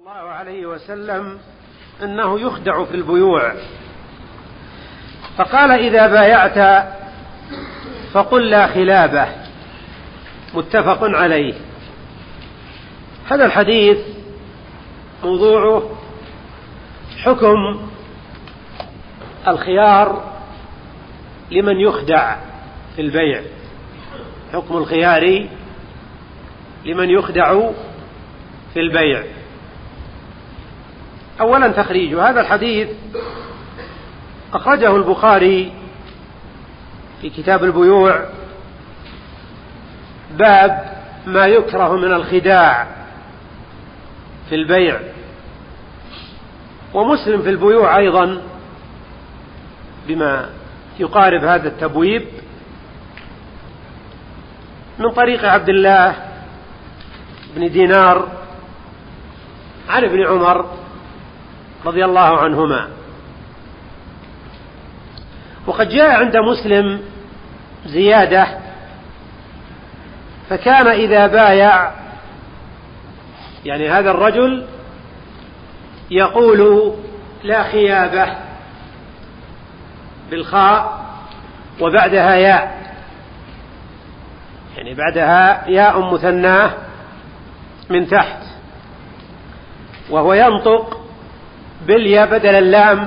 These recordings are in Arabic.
الله عليه وسلم أنه يخدع في البيوع، فقال: إذا بايعت فقل لا خلابة. متفق عليه. هذا الحديث موضوعه حكم الخيار لمن يخدع في البيع، حكم الخيار لمن يخدع في البيع. أولا تخريج هذا الحديث أخرجه البخاري في كتاب البيوع، باب ما يكره من الخداع في البيع، ومسلم في البيوع أيضا بما يقارب هذا التبويب من طريق عبد الله بن دينار عن ابن عمر رضي الله عنهما. وقد جاء عند مسلم زيادة: فكان إذا بايع، يعني هذا الرجل يقول لا خيابة بالخاء وبعدها ياء، يعني بعدها ياء مثناه من تحت، وهو ينطق بالياء بدل اللام،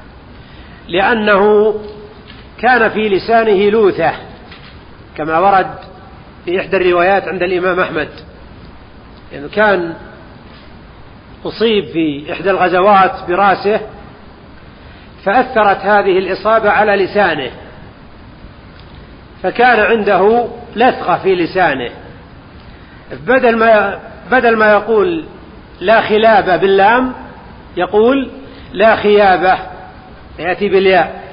لأنه كان في لسانه لوثة كما ورد في إحدى الروايات عند الإمام أحمد، يعني كان أصيب في إحدى الغزوات برأسه، فأثرت هذه الإصابة على لسانه، فكان عنده لثغة في لسانه، بدل ما يقول لا خلابة باللام يقول لا خيابة، يأتي بالياء.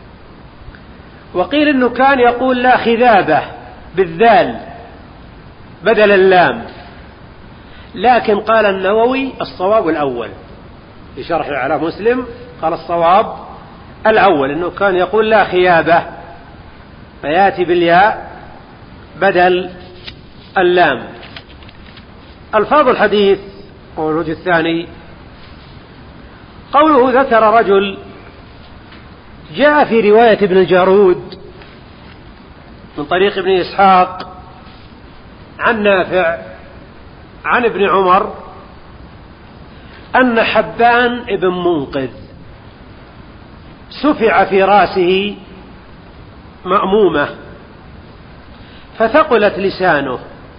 وقيل إنه كان يقول لا خذابة بالذال بدل اللام، لكن قال النووي الصواب الأول في شرحه على مسلم، قال الصواب الأول إنه كان يقول لا خيابة فيأتي بالياء بدل اللام. ألفاظ الحديث والوجه الثاني: قوله ذكر رجل، جاء في رواية ابن الجارود من طريق ابن إسحاق عن نافع عن ابن عمر أن حبان ابن منقذ سفع في رأسه مأمومة فثقلت لسانه،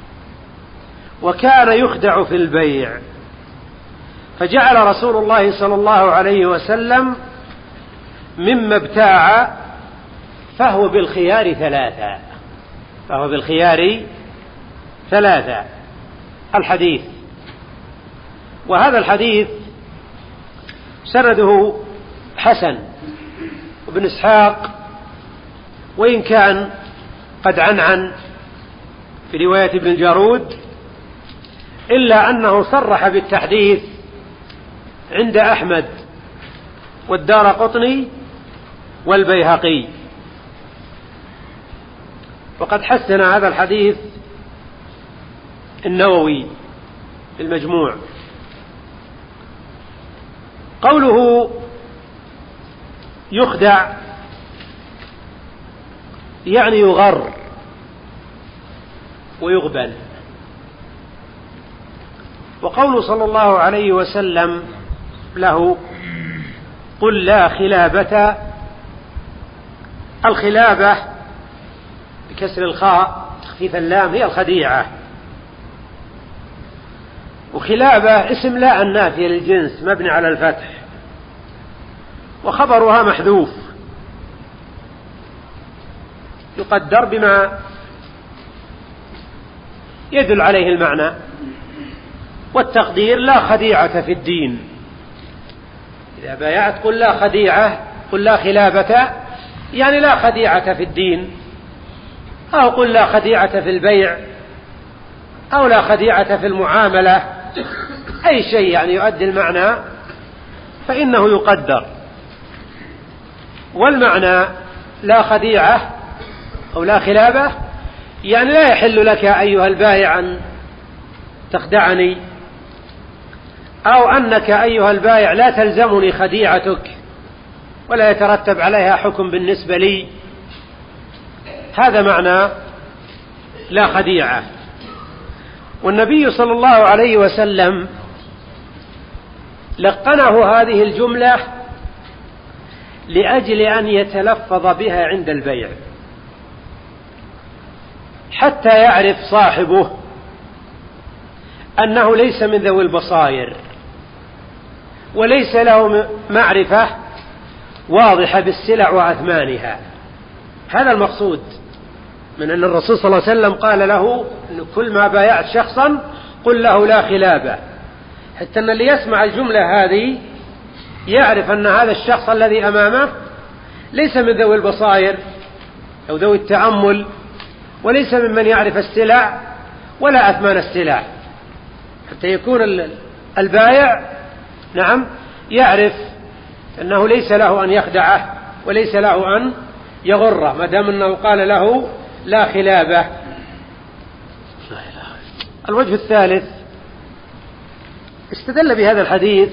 وكان يخدع في البيع، فجعل رسول الله صلى الله عليه وسلم مما ابتاع فهو بالخيار ثلاثة الحديث. وهذا الحديث سنده حسن، وابن إسحاق وإن كان قد عنعن في رواية ابن الجارود، إلا أنه صرح بالتحديث عند أحمد والدارقطني والبيهقي. وقد حسن هذا الحديث النووي في المجموع. قوله يخدع يعني يغر ويغبن. وقوله صلى الله عليه وسلم له: قل لا خلابة، الخلابة بكسر الخاء تخفيف اللام هي الخديعة، وخلابة اسم لا النافية للجنس مبني على الفتح، وخبرها محذوف يقدر بما يدل عليه المعنى، والتقدير لا خديعة في الدين. إذا بايعت قل لا خديعة، قل لا خلابة، يعني لا خديعة في الدين، أو قل لا خديعة في البيع، أو لا خديعة في المعاملة، أي شيء يعني يؤدي المعنى فإنه يقدر. والمعنى لا خديعة أو لا خلابة يعني لا يحل لك أيها البائع أن تخدعني أو أنك أيها البائع لا تلزمني خديعتك ولا يترتب عليها حكم بالنسبة لي، هذا معنى لا خديعة. والنبي صلى الله عليه وسلم لقنه هذه الجملة لأجل أن يتلفظ بها عند البيع حتى يعرف صاحبه أنه ليس من ذوي البصائر وليس له معرفة واضحة بالسلع وأثمانها. هذا المقصود من أن الرسول صلى الله عليه وسلم قال له كل ما بايعت شخصا قل له لا خلابة، حتى أن اللي يسمع الجملة هذه يعرف أن هذا الشخص الذي أمامه ليس من ذوي البصائر أو ذوي التأمل، وليس ممن يعرف السلع ولا أثمان السلع، حتى يكون البائع نعم يعرف أنه ليس له أن يخدعه وليس له أن يغره ما دام أنه قال له لا خلابة. الوجه الثالث استدل بهذا الحديث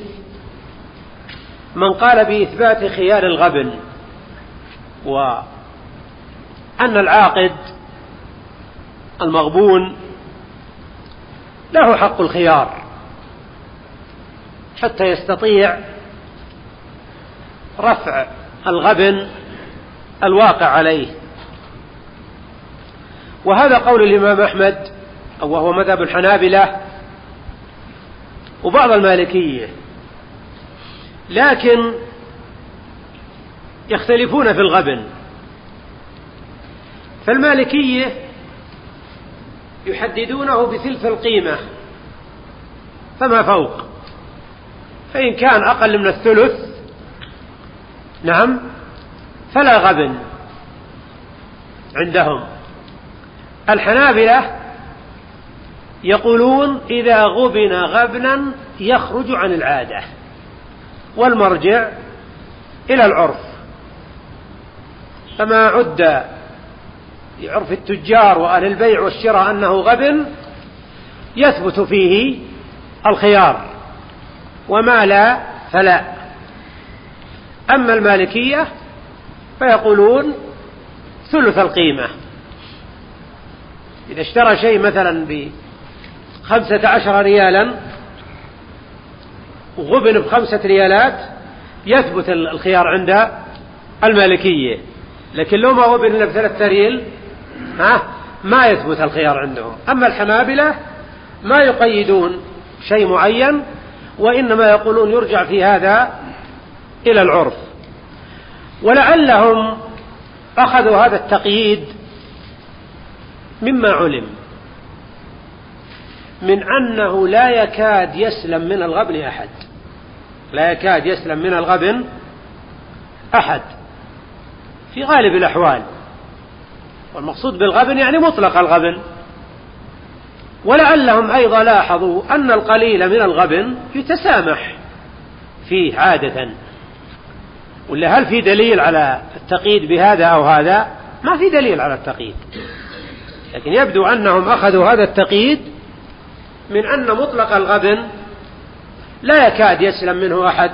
من قال بإثبات خيار الغبن، وأن العاقد المغبون له حق الخيار حتى يستطيع رفع الغبن الواقع عليه. وهذا قول الإمام أحمد وهو مذهب الحنابلة وبعض المالكية، لكن يختلفون في الغبن. فالمالكية يحددونه بثلث القيمة فما فوق، فإن كان أقل من الثلث نعم فلا غبن عندهم. الحنابلة يقولون إذا غبن غبنا يخرج عن العادة، والمرجع إلى العرف، فما عد في عرف التجار وأهل البيع والشراء أنه غبن يثبت فيه الخيار، وما لا فلا. أما المالكية فيقولون ثلث القيمة. إذا اشترى شيء مثلا ب15 ريالا وغبن ب5 ريالات يثبت الخيار عند المالكية، لكن لو ما غبن إلا ب3 ريال ما يثبت الخيار عندهم. أما الحنابلة ما يقيدون شيء معين، وإنما يقولون يرجع في هذا إلى العرف. ولعلهم أخذوا هذا التقييد مما علم من أنه لا يكاد يسلم من الغبن أحد، لا يكاد يسلم من الغبن أحد في غالب الأحوال، والمقصود بالغبن يعني مطلق الغبن. ولعلهم أيضا لاحظوا أن القليل من الغبن يتسامح فيه عادة. ولا هل في دليل على التقييد بهذا أو هذا؟ ما في دليل على التقييد، لكن يبدو أنهم أخذوا هذا التقييد من أن مطلق الغبن لا يكاد يسلم منه أحد،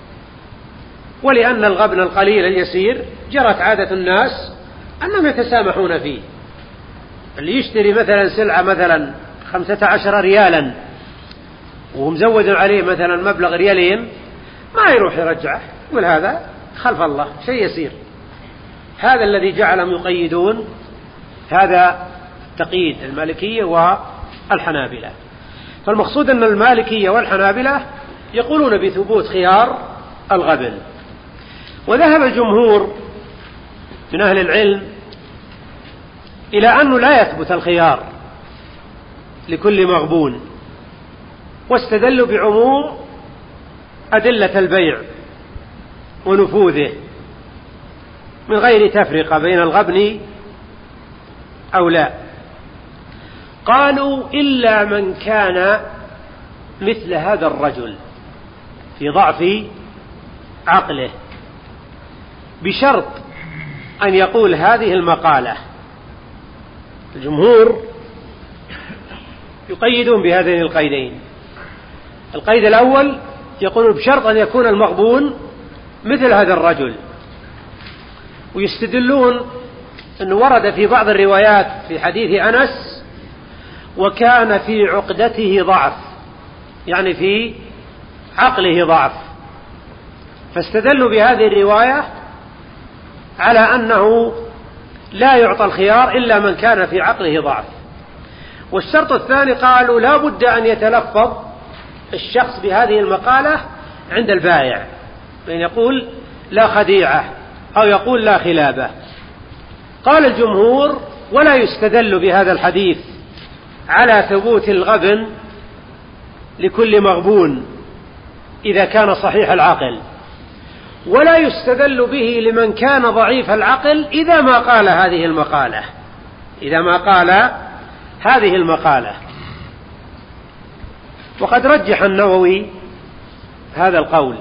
ولأن الغبن القليل اليسير جرت عادة الناس أنهم يتسامحون فيه. اللي يشتري مثلا سلعة مثلا 15 ريالا ومزود عليه مثلا مبلغ ريالين ما يروح يرجعه، يقول هذا خلف الله شيء يسير. هذا الذي جعلهم يقيدون هذا تقييد المالكية والحنابلة. فالمقصود أن المالكية والحنابلة يقولون بثبوت خيار الغبن. وذهب الجمهور من أهل العلم إلى أنه لا يثبت الخيار لكل مغبون، واستدلوا بعموم أدلة البيع ونفوذه من غير تفرقة بين الغبن أو لا. قالوا إلا من كان مثل هذا الرجل في ضعف عقله، بشرط أن يقول هذه المقالة. الجمهور يقيدون بهذين القيدين، بشرط أن يقول هذه المقالة. الجمهور يقيدون بهذين القيدين، بشرط أن يقول هذه المقالة. الجمهور يقيدون بهذين القيدين، بشرط أن يقول هذه المقالة. الجمهور يقيدون بهذين القيدين، بشرط أن يقول هذه المقالة. القيد الأول يقول بشرط أن يكون المغبون مثل هذا الرجل. ويستدلون أنه ورد في بعض الروايات في حديث أنس وكان في عقدته ضعف، يعني في عقله ضعف، فاستدلوا بهذه الرواية على أنه لا يعطى الخيار إلا من كان في عقله ضعف. والشرط الثاني قالوا لا بد أن يتلفظ الشخص بهذه المقالة عند البائع، بأن يقول لا خديعة أو يقول لا خلابة. قال الجمهور ولا يستدل بهذا الحديث على ثبوت الغبن لكل مغبون إذا كان صحيح العقل، ولا يستدل به لمن كان ضعيف العقل إذا ما قال هذه المقالة. وقد رجح النووي هذا القول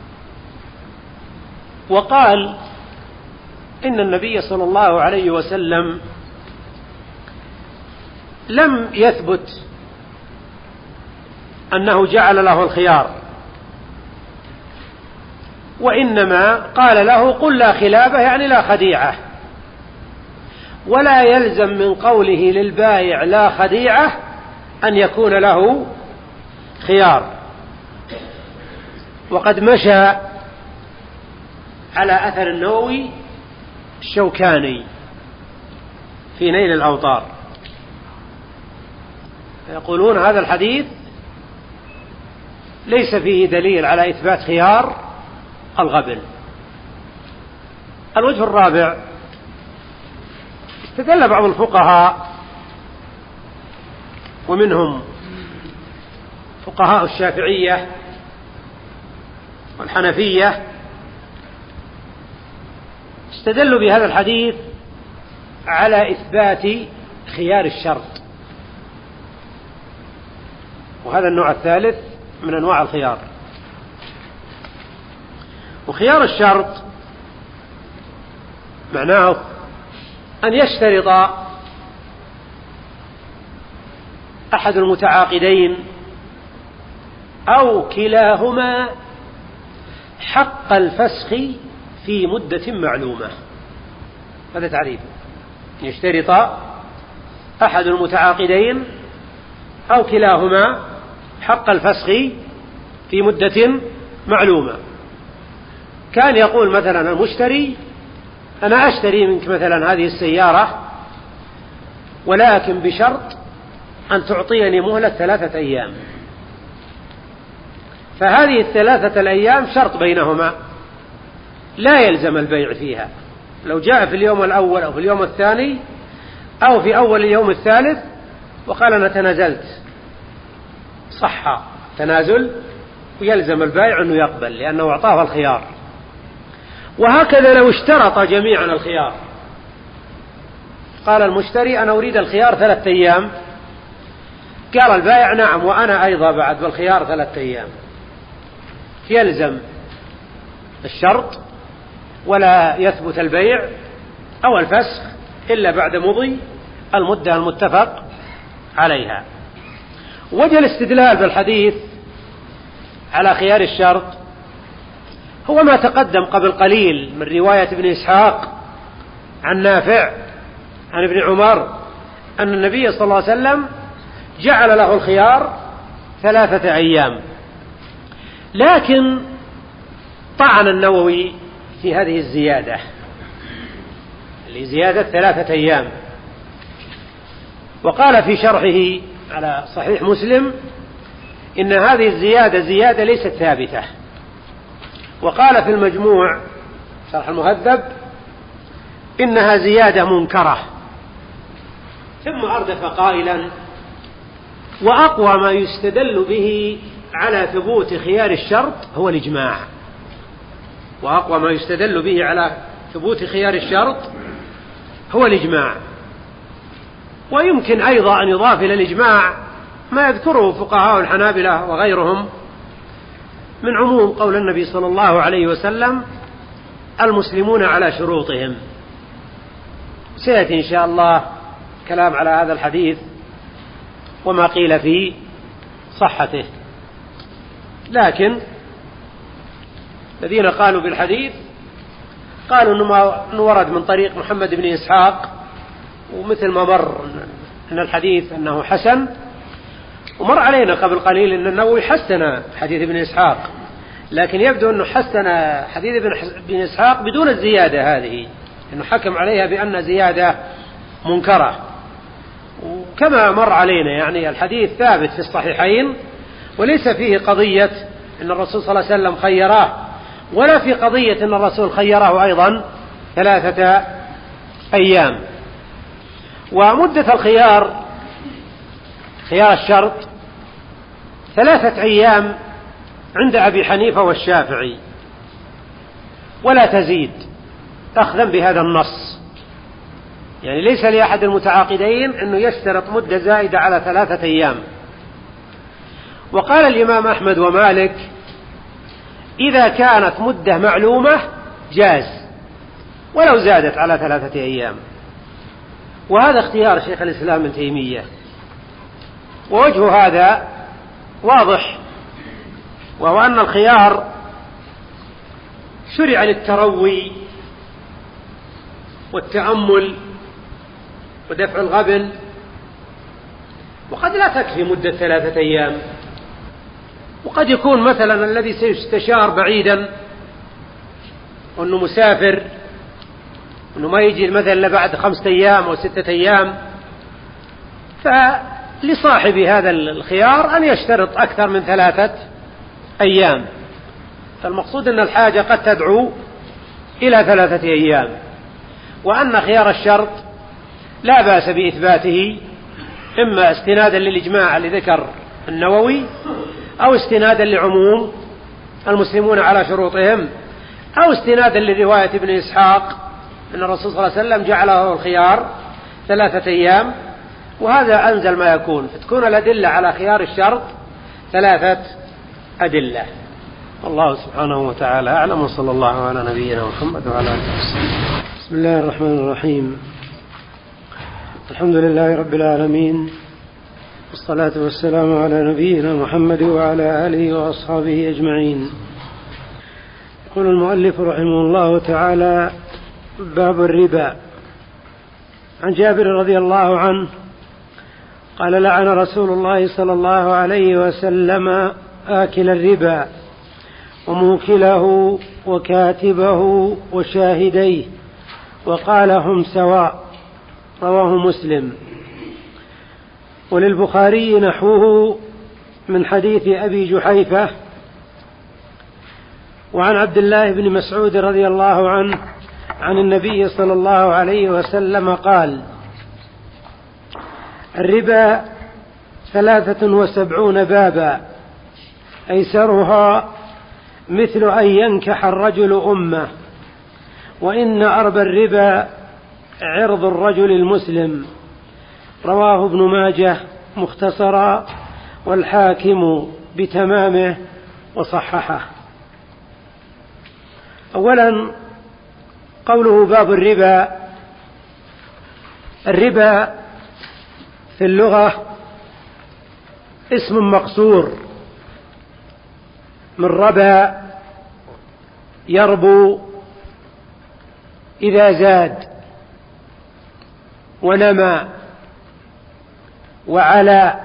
وقال إن النبي صلى الله عليه وسلم لم يثبت أنه جعل له الخيار، وإنما قال له قل لا خلابة يعني لا خديعة، ولا يلزم من قوله للبائع لا خديعة أن يكون له خيار. وقد مشى على أثر النووي الشوكاني في نيل الأوطار، يقولون هذا الحديث ليس فيه دليل على إثبات خيار الغبن. الوجه الرابع، استدل بعض الفقهاء ومنهم فقهاء الشافعية والحنفية، استدلوا بهذا الحديث على إثبات خيار الشرط، وهذا النوع الثالث من أنواع الخيار. وخيار الشرط معناه أن يشترط أحد المتعاقدين أو كلاهما حق الفسخ في مدة معلومة. هذا تعريف، يشترط أحد المتعاقدين أو كلاهما حق الفسخ في مدة معلومة. كان يقول مثلا المشتري أنا أشتري منك مثلا هذه السيارة ولكن بشرط أن تعطيني مهلة 3 أيام، فهذه 3 الأيام شرط بينهما لا يلزم البيع فيها. لو جاء في اليوم الأول أو في اليوم الثاني أو في أول اليوم الثالث وقال أنا تنازلت، صح تنازل ويلزم البائع أنه يقبل لأنه أعطاه الخيار. وهكذا لو اشترط جميعا الخيار، قال المشتري أنا أريد الخيار 3 أيام، قال البائع نعم وأنا أيضا بعد بالخيار 3 أيام، يلزم الشرط ولا يثبت البيع أو الفسخ إلا بعد مضي المدة المتفق عليها. وجه الاستدلال بالحديث على خيار الشرط هو ما تقدم قبل قليل من رواية ابن إسحاق عن نافع عن ابن عمر أن النبي صلى الله عليه وسلم جعل له الخيار 3 أيام. لكن طعن النووي في هذه الزيادة لزيادة 3 أيام، وقال في شرحه على صحيح مسلم إن هذه الزيادة زيادة ليست ثابتة. وقال في المجموع شرح المهذب إنها زيادة منكرة. ثم أردف قائلا وأقوى ما يستدل به على ثبوت خيار الشرط هو الإجماع. وأقوى ما يستدل به على ثبوت خيار الشرط هو الإجماع. ويمكن أيضا أن يضاف إلى الإجماع ما يذكره فقهاء الحنابلة وغيرهم من عموم قول النبي صلى الله عليه وسلم المسلمون على شروطهم. سيأتي إن شاء الله كلام على هذا الحديث وما قيل في صحته. لكن الذين قالوا بالحديث قالوا أنه ورد من طريق محمد بن إسحاق، ومثل ما مر أن الحديث أنه حسن، ومر علينا قبل قليل أن النووي حسن حديث ابن إسحاق، لكن يبدو أنه حسن حديث ابن إسحاق بدون الزيادة هذه، أنه حكم عليها بأن زيادة منكرة. وكما مر علينا يعني الحديث ثابت في الصحيحين، وليس فيه قضية أن الرسول صلى الله عليه وسلم خيراه، ولا في قضية أن الرسول خيراه أيضا 3 أيام. ومدة الخيار، خيار الشرط، 3 أيام عند أبي حنيفة والشافعي، ولا تزيد، أخذا بهذا النص. يعني ليس لأحد المتعاقدين أنه يشترط مدة زائدة على 3 أيام. وقال الإمام أحمد ومالك إذا كانت مدة معلومة جاز ولو زادت على 3 أيام، وهذا اختيار شيخ الإسلام ابن تيمية، ووجه هذا واضح، وهو أن الخيار شرع للتروي والتأمل ودفع الغبن، وقد لا تكفي مدة 3 أيام، وقد يكون مثلا الذي سيستشار بعيدا وأنه مسافر، أنه ما يجي مثلا بعد 5 أيام أو 6 أيام، فلصاحب هذا الخيار أن يشترط أكثر من 3 أيام. فالمقصود أن الحاجة قد تدعو إلى 3 أيام، وأن خيار الشرط لا بأس بإثباته، إما استنادا للإجماع اللي ذكر النووي، أو استنادا لعموم المسلمون على شروطهم، أو استنادا لرواية ابن إسحاق أن الرسول صلى الله عليه وسلم جعله الخيار 3 أيام، وهذا أنزل ما يكون، فتكون الأدلة على خيار الشرط 3 أدلة. الله سبحانه وتعالى أعلم، وصلى الله على نبينا محمد وعلى آله وصحبه. بسم الله الرحمن الرحيم. الحمد لله رب العالمين، والصلاة والسلام على نبينا محمد وعلى آله وأصحابه أجمعين. يقول المؤلف رحمه الله تعالى: باب الربا. عن جابر رضي الله عنه قال: لعن رسول الله صلى الله عليه وسلم آكل الربا وموكله وكاتبه وشاهديه، وقال: هم سواء. رواه مسلم. وللبخاري نحوه من حديث أبي جحيفة. وعن عبد الله بن مسعود رضي الله عنه عن النبي صلى الله عليه وسلم قال: الربا 73 بابا، أيسرها مثل أن ينكح الرجل أمه، وإن أربى الربا عرض الرجل المسلم. رواه ابن ماجه مختصرا، والحاكم بتمامه وصححه. أولا قوله باب الربا. الربا في اللغة اسم مقصور من ربا يربو إذا زاد ونمى وعلى.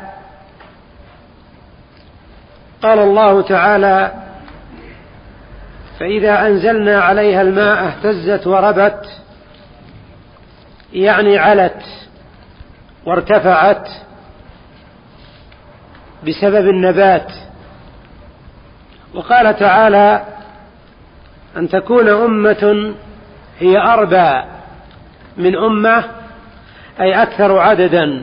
قال الله تعالى: فإذا أنزلنا عليها الماء اهتزت وربت، يعني علت وارتفعت بسبب النبات. وقال تعالى: أن تكون أمة هي أربى من أمة، أي أكثر عددا.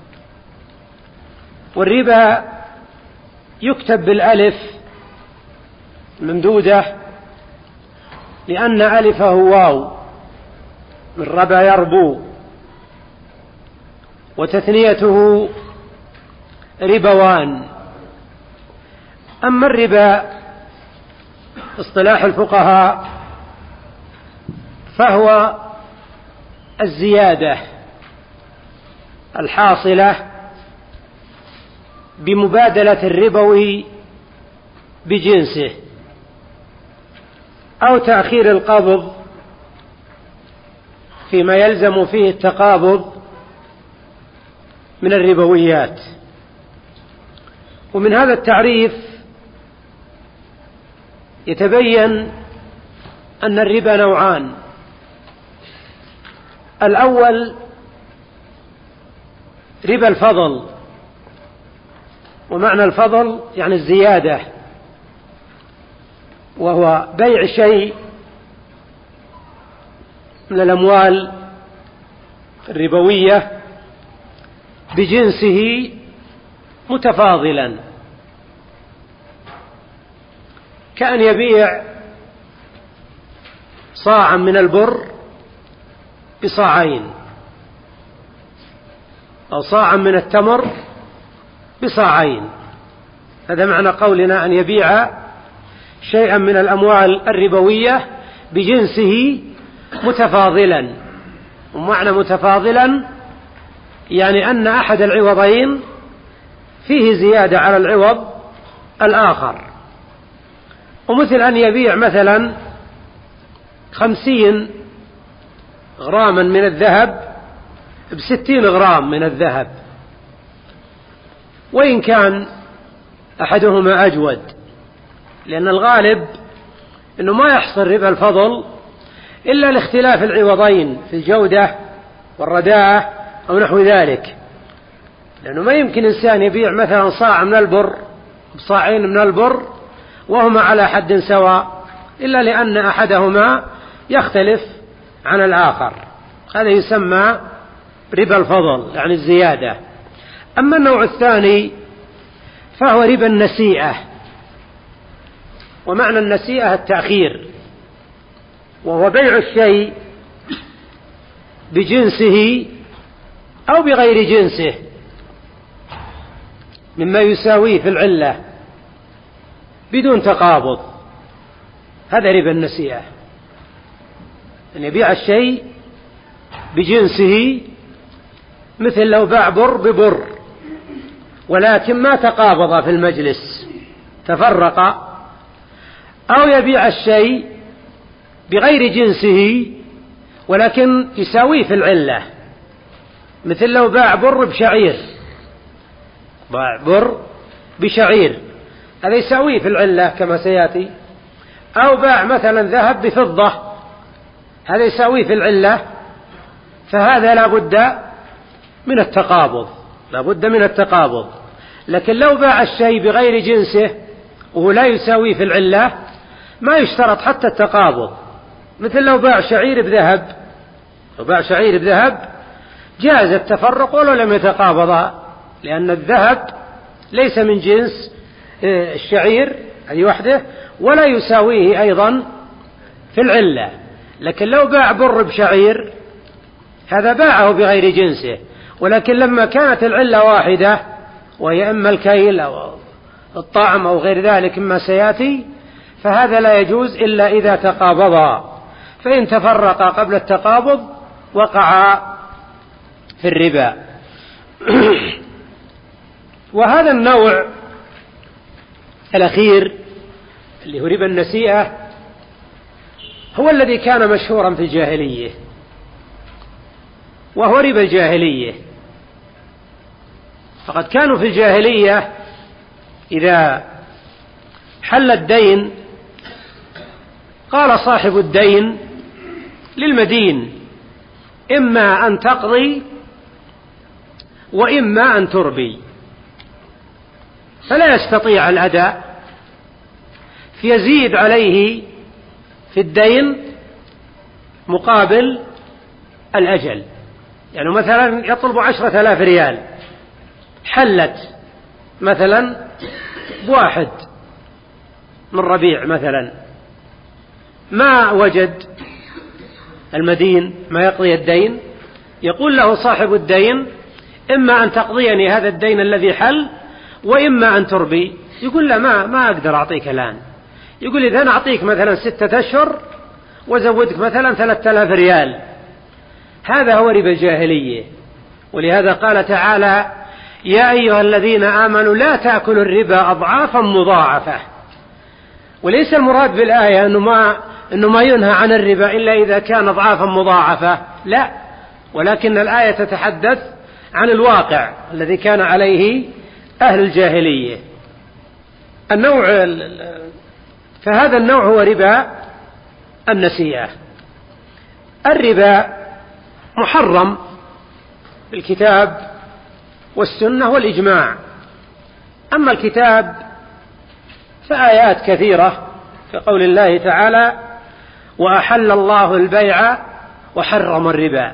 والربا يكتب بالألف ممدودة، لأن ألفه واو من ربا يربو، وتثنيته ربوان. أما الربا اصطلاح الفقهاء فهو الزيادة الحاصلة بمبادلة الربوي بجنسه، أو تأخير القبض فيما يلزم فيه التقابض من الربويات. ومن هذا التعريف يتبين أن الربا نوعان: الأول ربا الفضل، ومعنى الفضل يعني الزيادة، وهو بيع شيء من الأموال الربوية بجنسه متفاضلا، كأن يبيع صاعا من البر بصاعين، أو صاعا من التمر بصاعين. هذا معنى قولنا أن يبيع شيئا من الأموال الربوية بجنسه متفاضلا. ومعنى متفاضلا يعني أن أحد العوضين فيه زيادة على العوض الآخر. ومثل أن يبيع مثلا 50 غراما من الذهب ب60 غرام من الذهب، وإن كان أحدهما أجود، لأن الغالب أنه ما يحصل ربا الفضل إلا لاختلاف العوضين في الجودة والرداءة أو نحو ذلك، لأنه ما يمكن إنسان يبيع مثلا صاع من البر بصاعين من البر وهما على حد سواء، إلا لأن أحدهما يختلف عن الآخر. هذا يسمى ربا الفضل يعني الزيادة. أما النوع الثاني فهو ربا النسيئة، ومعنى النسيئة التأخير، وهو بيع الشيء بجنسه أو بغير جنسه مما يساويه في العلة بدون تقابض. هذا ربا النسيئة، أن يبيع الشيء بجنسه، مثل لو باع بر ببر ولكن ما تقابض في المجلس تفرق، أو يبيع الشيء بغير جنسه ولكن يساويه في العلة، مثل لو باع بر بشعير، باع بر بشعير هذا يساويه في العلة كما سيأتي، أو باع مثلا ذهب بفضة هذا يساويه في العلة، فهذا لا بد من التقابض، لا بد من التقابض. لكن لو باع الشيء بغير جنسه وهو لا يساويه في العلة ما يشترط حتى التقابض. مثل لو باع شعير بذهب، لو باع شعير بذهب جاز التفرق ولو لم يتقابضا، لأن الذهب ليس من جنس الشعير هذه وحده ولا يساويه أيضا في العلة. لكن لو باع بر بشعير هذا باعه بغير جنسه، ولكن لما كانت العلة واحدة وهي إما الكيل أو الطعم أو غير ذلك مما سيأتي، فهذا لا يجوز إلا إذا تقابضا، فإن تفرقا قبل التقابض وقع في الربا. وهذا النوع الأخير اللي هو ربا النسيئة هو الذي كان مشهورا في الجاهلية، وهو ربا الجاهلية. فقد كانوا في الجاهلية إذا حل الدين قال صاحب الدين للمدين: إما أن تقضي وإما أن تربي، فلا يستطيع الأداء، فيزيد عليه في الدين مقابل الأجل. يعني مثلا يطلب 10,000 ريال، حلت مثلا بواحد من ربيع مثلا، ما وجد المدين ما يقضي الدين، يقول له صاحب الدين: إما أن تقضيني هذا الدين الذي حل وإما أن تربي. يقول له ما أقدر أعطيك الآن. يقول: إذا أنا أعطيك مثلا 6 أشهر وزودك مثلا 3,000 ريال. هذا هو ربا الجاهلية. ولهذا قال تعالى: يا أيها الذين آمنوا لا تأكلوا الربا أضعافا مضاعفة وليس المراد بالآية أنه ما ينهى عن الربا إلا إذا كان أضعافا مضاعفة، لا، ولكن الآية تتحدث عن الواقع الذي كان عليه أهل الجاهلية. فهذا النوع هو ربا النسيئة. الربا محرم بالكتاب والسنة والإجماع. أما الكتاب فآيات كثيرة كقول الله تعالى: وأحل الله البيع وحرم الربا،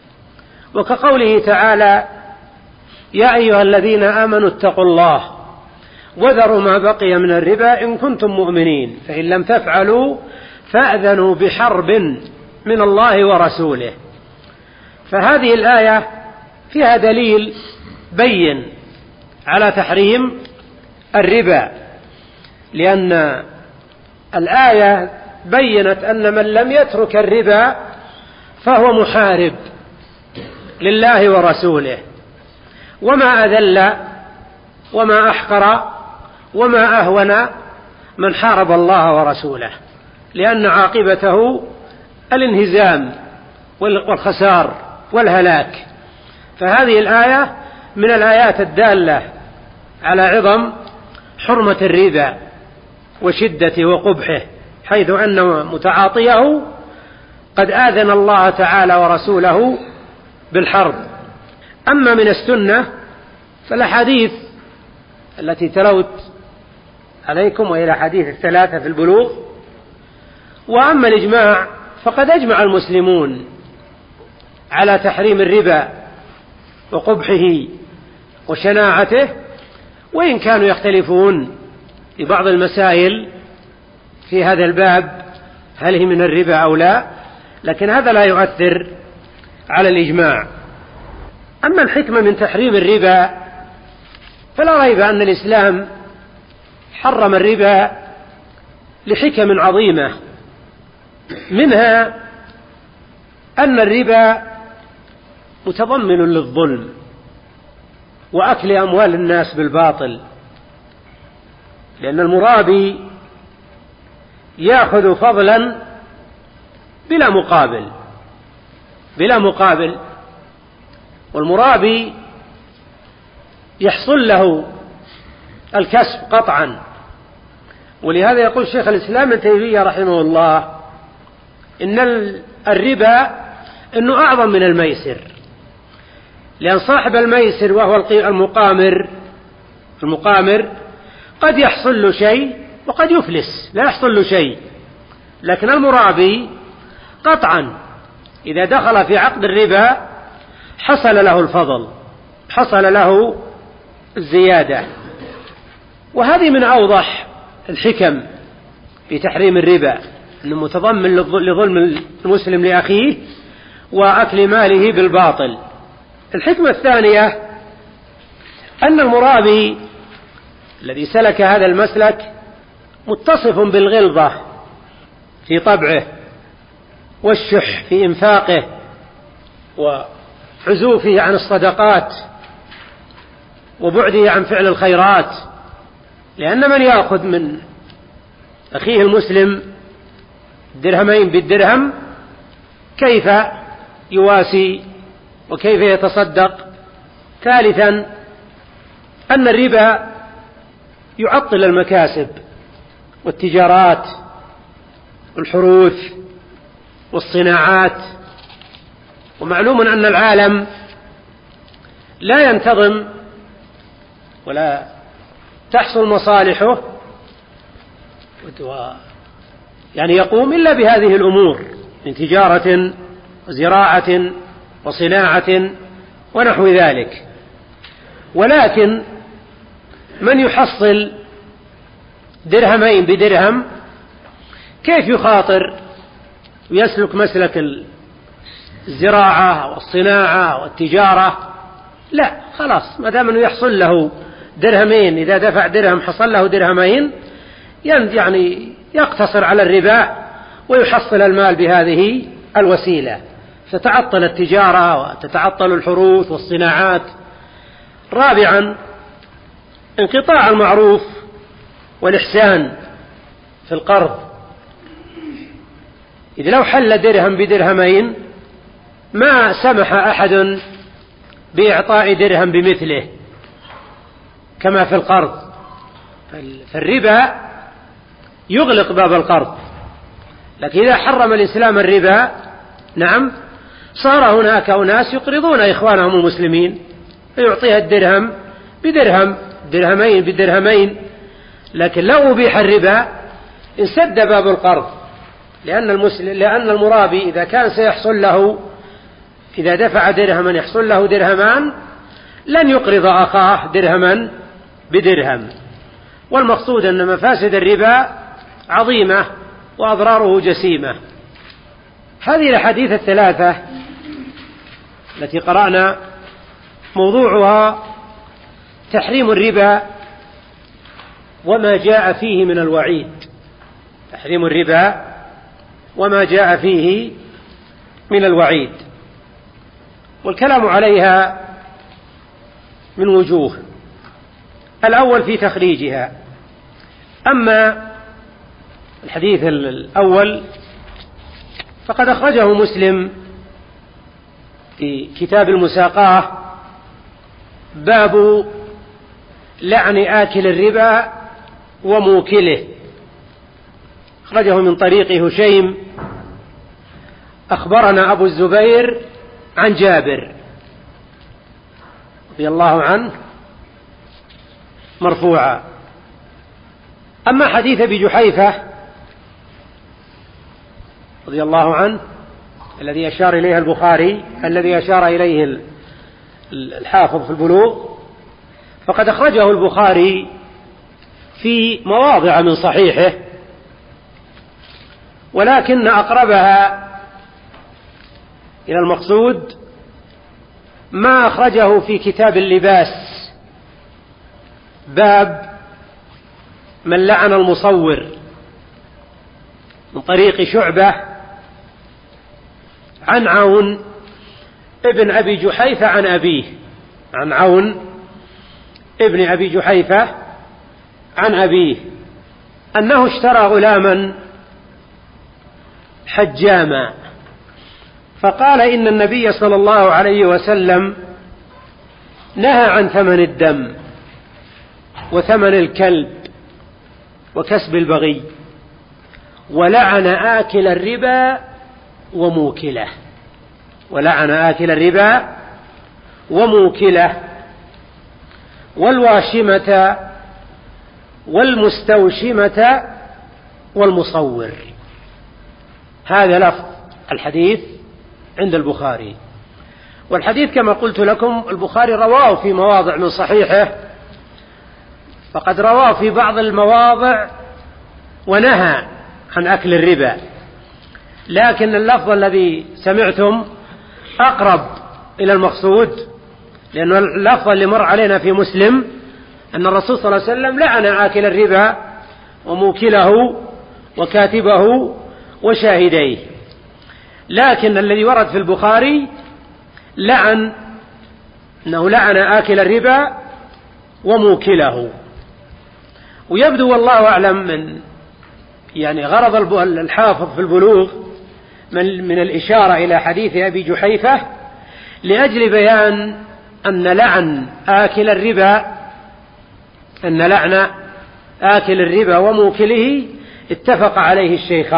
وكقوله تعالى: يا أيها الذين آمنوا اتقوا الله وذروا ما بقي من الربا إن كنتم مؤمنين فإن لم تفعلوا فأذنوا بحرب من الله ورسوله. فهذه الآية فيها دليل بين على تحريم الربا، لأن الآية بيّنت أن من لم يترك الربا فهو محارب لله ورسوله، وما أذل وما أحقر وما أهون من حارب الله ورسوله، لأن عاقبته الانهزام والخسار والهلاك. فهذه الآية من الآيات الدالة على عظم حرمة الربا وشدته وقبحه، حيث أن متعاطيه قد آذن الله تعالى ورسوله بالحرب. أما من السنة فالأحاديث التي تلوت عليكم وهي الأحاديث الثلاثة في البلوغ. وأما الإجماع فقد أجمع المسلمون على تحريم الربا وقبحه وشناعته، وإن كانوا يختلفون في بعض المسائل في هذا الباب هل هي من الربا أو لا، لكن هذا لا يؤثر على الإجماع. أما الحكمة من تحريم الربا فلا ريب أن الإسلام حرم الربا لحكم عظيمة، منها أن الربا متضمن للظلم وأكل أموال الناس بالباطل، لأن المرابي يأخذ فضلا بلا مقابل، والمرابي يحصل له الكسب قطعا. ولهذا يقول شيخ الإسلام ابن تيمية رحمه الله إن الربا إنه أعظم من الميسر، لأن صاحب الميسر وهو المقامر قد يحصل له شيء وقد يفلس لا يحصل له شيء، لكن المرابي قطعا إذا دخل في عقد الربا حصل له الفضل، حصل له الزيادة. وهذه من أوضح الحكم في تحريم الربا، أنه متضمن لظلم المسلم لأخيه وأكل ماله بالباطل. الحكمة الثانية أن المرابي الذي سلك هذا المسلك متصف بالغلظة في طبعه والشح في إنفاقه وعزوفه عن الصدقات وبعده عن فعل الخيرات، لأن من يأخذ من أخيه المسلم درهمين بالدرهم كيف يواسي وكيف يتصدق. ثالثا أن الربا يعطل المكاسب والتجارات والحروث والصناعات، ومعلوم أن العالم لا ينتظم ولا تحصل مصالحه يعني يقوم إلا بهذه الأمور من تجارة وزراعة وصناعة ونحو ذلك. ولكن من يحصل درهمين بدرهم كيف يخاطر ويسلك مسلك الزراعة والصناعة والتجارة؟ لا، خلاص ما دام أنه يحصل له درهمين، إذا دفع درهم حصل له درهمين، يعني يقتصر على الربا ويحصل المال بهذه الوسيلة، فتتعطل التجارة وتتعطل الحروث والصناعات. رابعا انقطاع المعروف والإحسان في القرض، إذ لو حل درهم بدرهمين ما سمح أحد بإعطاء درهم بمثله كما في القرض. فالربا يغلق باب القرض، لكن إذا حرم الإسلام الربا نعم صار هناك أناس يقرضون إخوانهم المسلمين فيعطيها الدرهم بدرهم، درهمين بدرهمين. لكن لو أبيح الربا انسد باب القرض، لأن المرابي إذا كان سيحصل له إذا دفع درهما يحصل له درهمان لن يقرض أخاه درهما بدرهم. والمقصود أن مفاسد الربا عظيمة وأضراره جسيمة. هذه الأحاديث الثلاثة التي قرأنا موضوعها تحريم الربا وما جاء فيه من الوعيد، تحريم الربا وما جاء فيه من الوعيد، والكلام عليها من وجوه. الأول في تخريجها. أما الحديث الأول فقد أخرجه مسلم في كتاب المساقاة باب لعن آكل الربا وموكله، أخرجه من طريق هشيم أخبرنا أبو الزبير عن جابر رضي الله عنه مرفوعا. أما حديث أبي جحيفة رضي الله عنه الذي أشار إليه البخاري، الذي أشار إليه الحافظ في البلوغ، فقد أخرجه البخاري في مواضع من صحيحه، ولكن أقربها إلى المقصود ما أخرجه في كتاب اللباس باب من لعن المصور من طريق شعبة عن عون ابن أبي جحيفة عن أبيه، عن عون ابن أبي جحيفة عن أبيه أنه اشترى غلاما حجاما فقال إن النبي صلى الله عليه وسلم نهى عن ثمن الدم وثمن الكلب وكسب البغي، ولعن آكل الربا وموكله، ولعن آكل الربا وموكله والواشمة والمستوشمة والمصور. هذا لفظ الحديث عند البخاري، والحديث كما قلت لكم البخاري رواه في مواضع من صحيحه، فقد رواه في بعض المواضع ونهى عن أكل الربا، لكن اللفظ الذي سمعتم أقرب إلى المقصود، لأن اللفظ اللي مر علينا في مسلم أن الرسول صلى الله عليه وسلم لعن آكل الربا وموكله وكاتبه وشاهديه، لكن الذي ورد في البخاري أنه لعن آكل الربا وموكله. ويبدو والله أعلم من غرض الحافظ في البلوغ من الإشارة إلى حديث أبي جحيفة لأجل بيان أن لعن آكل الربا وموكله اتفق عليه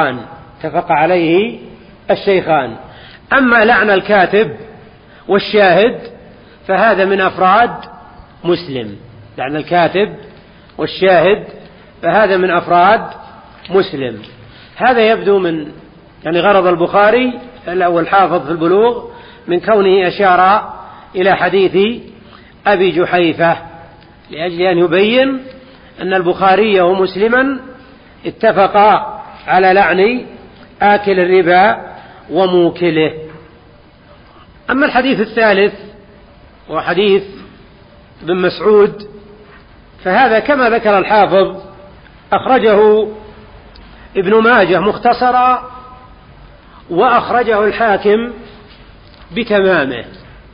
الشيخان. أما لعن الكاتب والشاهد فهذا من أفراد مسلم، لعن الكاتب والشاهد فهذا من أفراد مسلم. هذا يبدو من غرض البخاري والحافظ في البلوغ من كونه أشار إلى حديث أبي جحيفة لأجل أن يبين أن البخاري ومسلما اتفقا على لعن آكل الربا وموكله. أما الحديث الثالث وحديث ابن مسعود فهذا كما ذكر الحافظ أخرجه ابن ماجه مختصرا وأخرجه الحاكم بتمامه،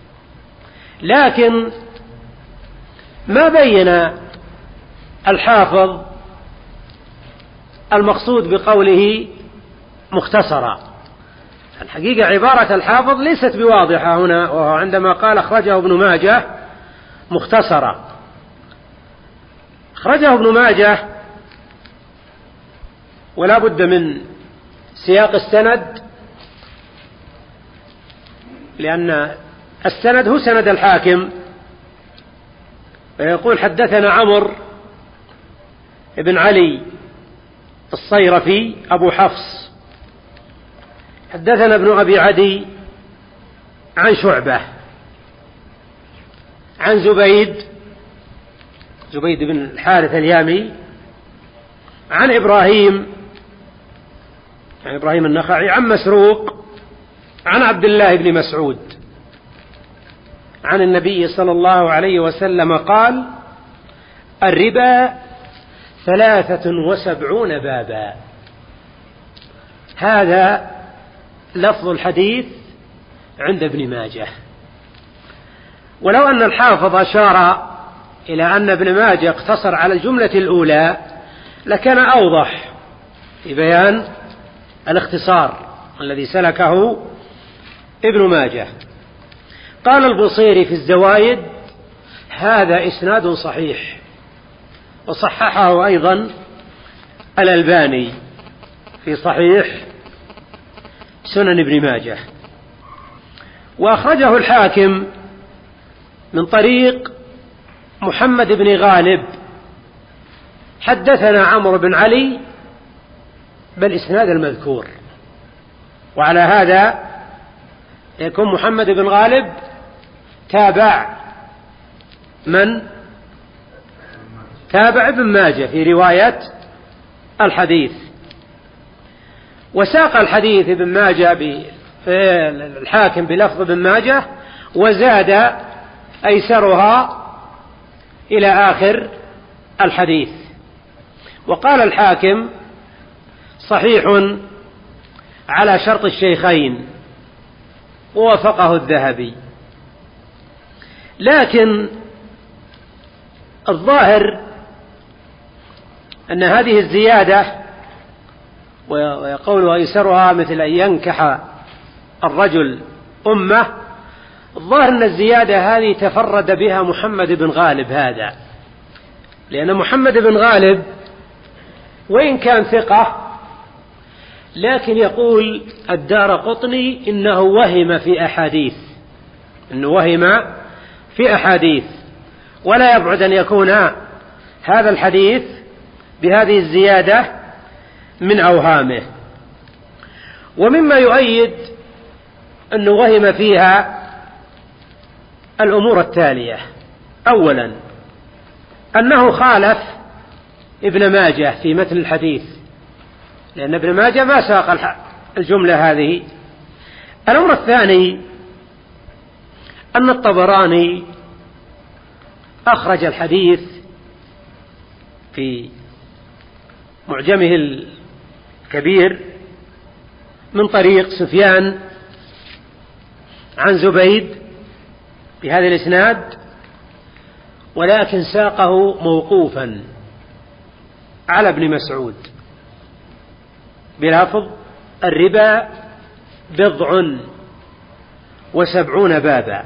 لكن ما بين الحافظ المقصود بقوله مختصرا. الحقيقة عبارة الحافظ ليست بواضحة هنا، وهو عندما قال أخرجه ابن ماجه مختصرا. أخرجه ابن ماجه ولا بد من سياق السند، لأن السند هو سند الحاكم، فيقول حدثنا عمرو بن علي الصيرفي أبو حفص، حدثنا ابن أبي عدي عن شعبة عن زبيد بن الحارث اليامي عن إبراهيم النخعي عن مسروق عن عبد الله بن مسعود عن النبي صلى الله عليه وسلم قال: الربا 73 بابا. هذا لفظ الحديث عند ابن ماجه. ولو أن الحافظ أشار إلى أن ابن ماجه اقتصر على الجملة الأولى لكان أوضح في بيان الاختصار الذي سلكه ابن ماجه. قال البصيري في الزوائد: هذا إسناد صحيح، وصححه أيضا الألباني في صحيح سنن ابن ماجه. وأخرجه الحاكم من طريق محمد بن غالب حدثنا عمرو بن علي بالإسناد المذكور. وعلى هذا يكون محمد بن غالب تابع من؟ تابع ابن ماجه في رواية الحديث. وساق الحديث ابن ماجه الحاكم بلفظ ابن ماجه، وزاد أيسرها إلى آخر الحديث. وقال الحاكم: صحيح على شرط الشيخين، ووافقه الذهبي. لكن الظاهر أن هذه الزيادة، ويقول أيسرها مثل أن ينكح الرجل أمه، الظاهر أن الزيادة هذه تفرد بها محمد بن غالب هذا، لأن محمد بن غالب وإن كان ثقة لكن يقول الدارقطني إنه وهم في أحاديث، ولا يبعد أن يكون هذا الحديث بهذه الزيادة من أوهامه. ومما يؤيد أنه وهم فيها الأمور التالية: أولا أنه خالف ابن ماجه في متن الحديث، لأن ابن ماجه ما ساق الجملة هذه. الأمر الثاني أن الطبراني أخرج الحديث في معجمه الكبير من طريق سفيان عن زبيد بهذا الإسناد، ولكن ساقه موقوفا على ابن مسعود بلفظ: الربا 70 بابا.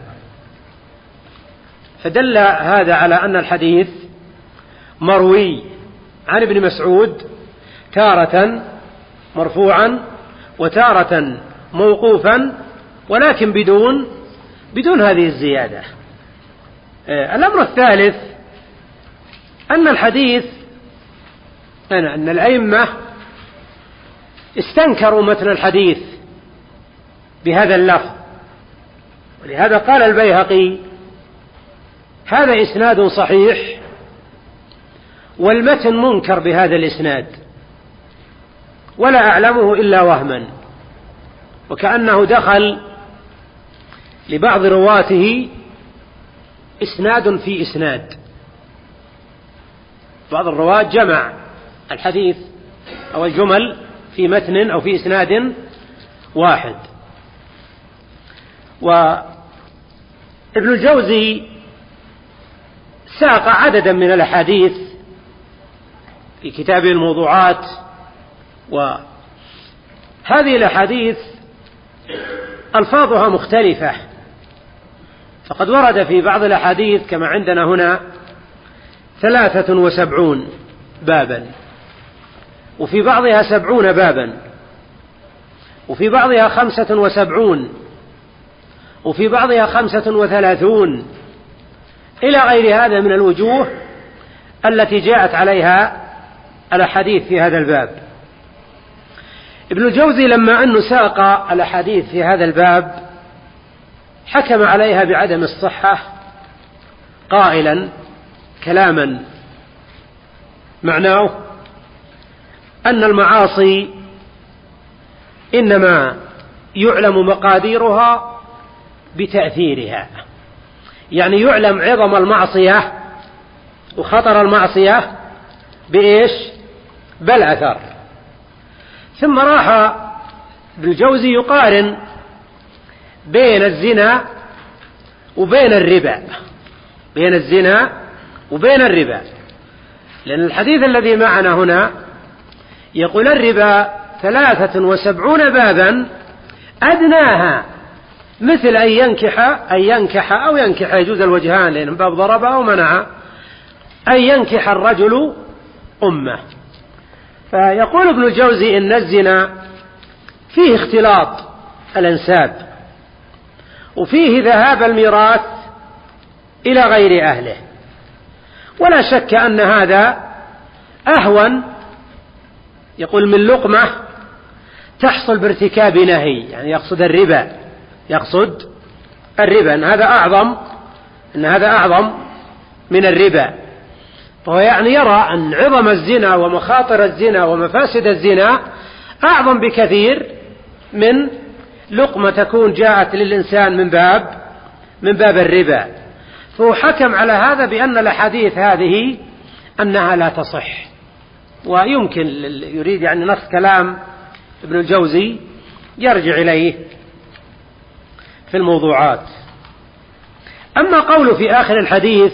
فدل هذا على أن الحديث مروي عن ابن مسعود تارة مرفوعا وتارة موقوفا، ولكن بدون هذه الزيادة. الأمر الثالث أن الحديث أن الأئمة استنكروا متن الحديث بهذا اللفظ، ولهذا قال البيهقي: هذا إسناد صحيح والمتن منكر بهذا الإسناد، ولا أعلمه إلا وهما، وكأنه دخل لبعض رواته إسناد في إسناد. بعض الرواة جمع الحديث أو الجمل في متن أو في إسناد واحد. وابن الجوزي ساق عددا من الأحاديث في كتابه الموضوعات وهذه الأحاديث ألفاظها مختلفة، فقد ورد في بعض الأحاديث كما عندنا هنا 73 بابا، وفي بعضها 70 بابا، وفي بعضها 75، وفي بعضها 35، إلى غير هذا من الوجوه التي جاءت عليها الأحاديث في هذا الباب. ابن الجوزي لما أنه ساق الأحاديث في هذا الباب حكم عليها بعدم الصحة قائلا كلاما معناه أن المعاصي إنما يعلم مقاديرها بتأثيرها، يعني يعلم عظم المعصية وخطر المعصية بإيش؟ بالأثر. ثم راح ابن الجوزي يقارن بين الزنا وبين الربا، بين الزنا وبين الربا، لأن الحديث الذي معنا هنا يقول الربا 73 بابا أدناها مثل أن ينكح أو ينكح، يجوز الوجهان لأن باب ضرب أو منع، أن ينكح الرجل أمه. فيقول ابن الجوزي إن الزنا فيه اختلاط الأنساب، وفيه ذهاب الميراث إلى غير أهله، ولا شك أن هذا أهون، يقول من لقمة تحصل بارتكاب نهي، يعني يقصد الربا، يقصد الربا أن هذا أعظم من الربا. فهو يعني يرى أن عظم الزنا ومخاطر الزنا ومفاسد الزنا أعظم بكثير من لقمة تكون جاءت للإنسان من باب الربا. فهو حكم على هذا بأن الأحاديث هذه أنها لا تصح، ويمكن يريد يعني نص كلام ابن الجوزي يرجع إليه في الموضوعات. أما قوله في آخر الحديث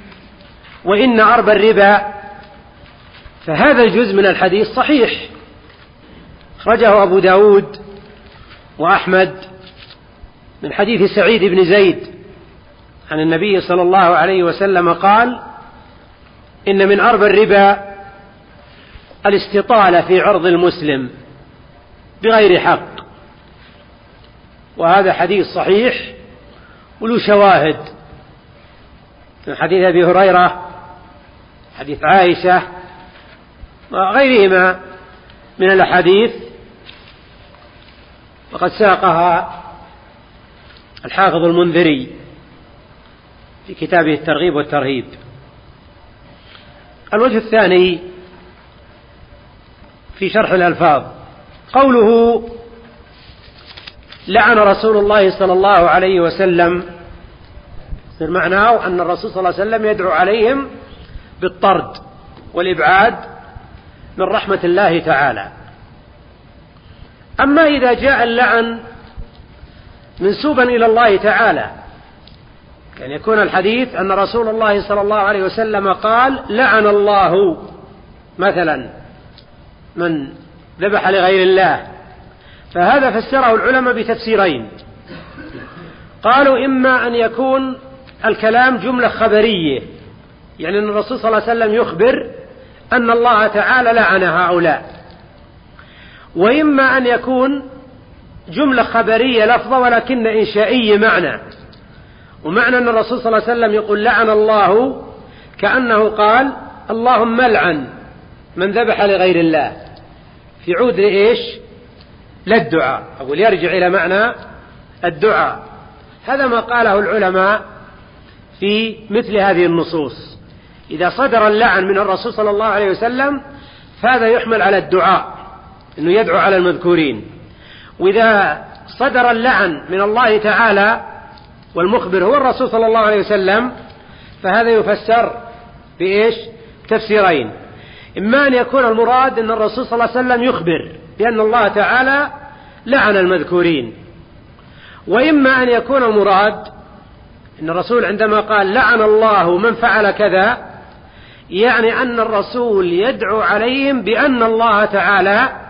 وإن أربى الربا، فهذا الجزء من الحديث صحيح، أخرجه أبو داود وأحمد من حديث سعيد بن زيد عن النبي صلى الله عليه وسلم قال إن من أربى الربا الاستطالة في عرض المسلم بغير حق، وهذا حديث صحيح وله شواهد من حديث أبي هريرة، حديث عائشة وغيرهما من الأحاديث، وقد ساقها الحافظ المنذري في كتابه الترغيب والترهيب. الوجه الثاني في شرح الألفاظ قوله لعن رسول الله صلى الله عليه وسلم، يصير معناه أن الرسول صلى الله عليه وسلم يدعو عليهم بالطرد والإبعاد من رحمة الله تعالى. أما إذا جاء اللعن منسوبا إلى الله تعالى، كان يكون الحديث أن رسول الله صلى الله عليه وسلم قال لعن الله مثلا من ذبح لغير الله، فهذا فسره العلماء بتفسيرين. قالوا إما أن يكون الكلام جملة خبرية، يعني أن الرسول صلى الله عليه وسلم يخبر أن الله تعالى لعن هؤلاء، وإما أن يكون جملة خبرية لفظة ولكن إنشائية معنى، ومعنى أن الرسول صلى الله عليه وسلم يقول لعن الله كأنه قال اللهم لعن من ذبح لغير الله، في عود لإيش؟ للدعاء، أقول يرجع إلى معنى الدعاء. هذا ما قاله العلماء في مثل هذه النصوص. إذا صدر اللعن من الرسول صلى الله عليه وسلم فهذا يحمل على الدعاء، أنه يدعو على المذكورين. وإذا صدر اللعن من الله تعالى والمخبر هو الرسول صلى الله عليه وسلم فهذا يفسر بإيش؟ تفسيرين. إما أن يكون المراد أن الرسول صلى الله عليه وسلم يخبر بأن الله تعالى لعن المذكورين، وإما أن يكون المراد أن الرسول عندما قال لعن الله من فعل كذا يعني أن الرسول يدعو عليهم بأن الله تعالى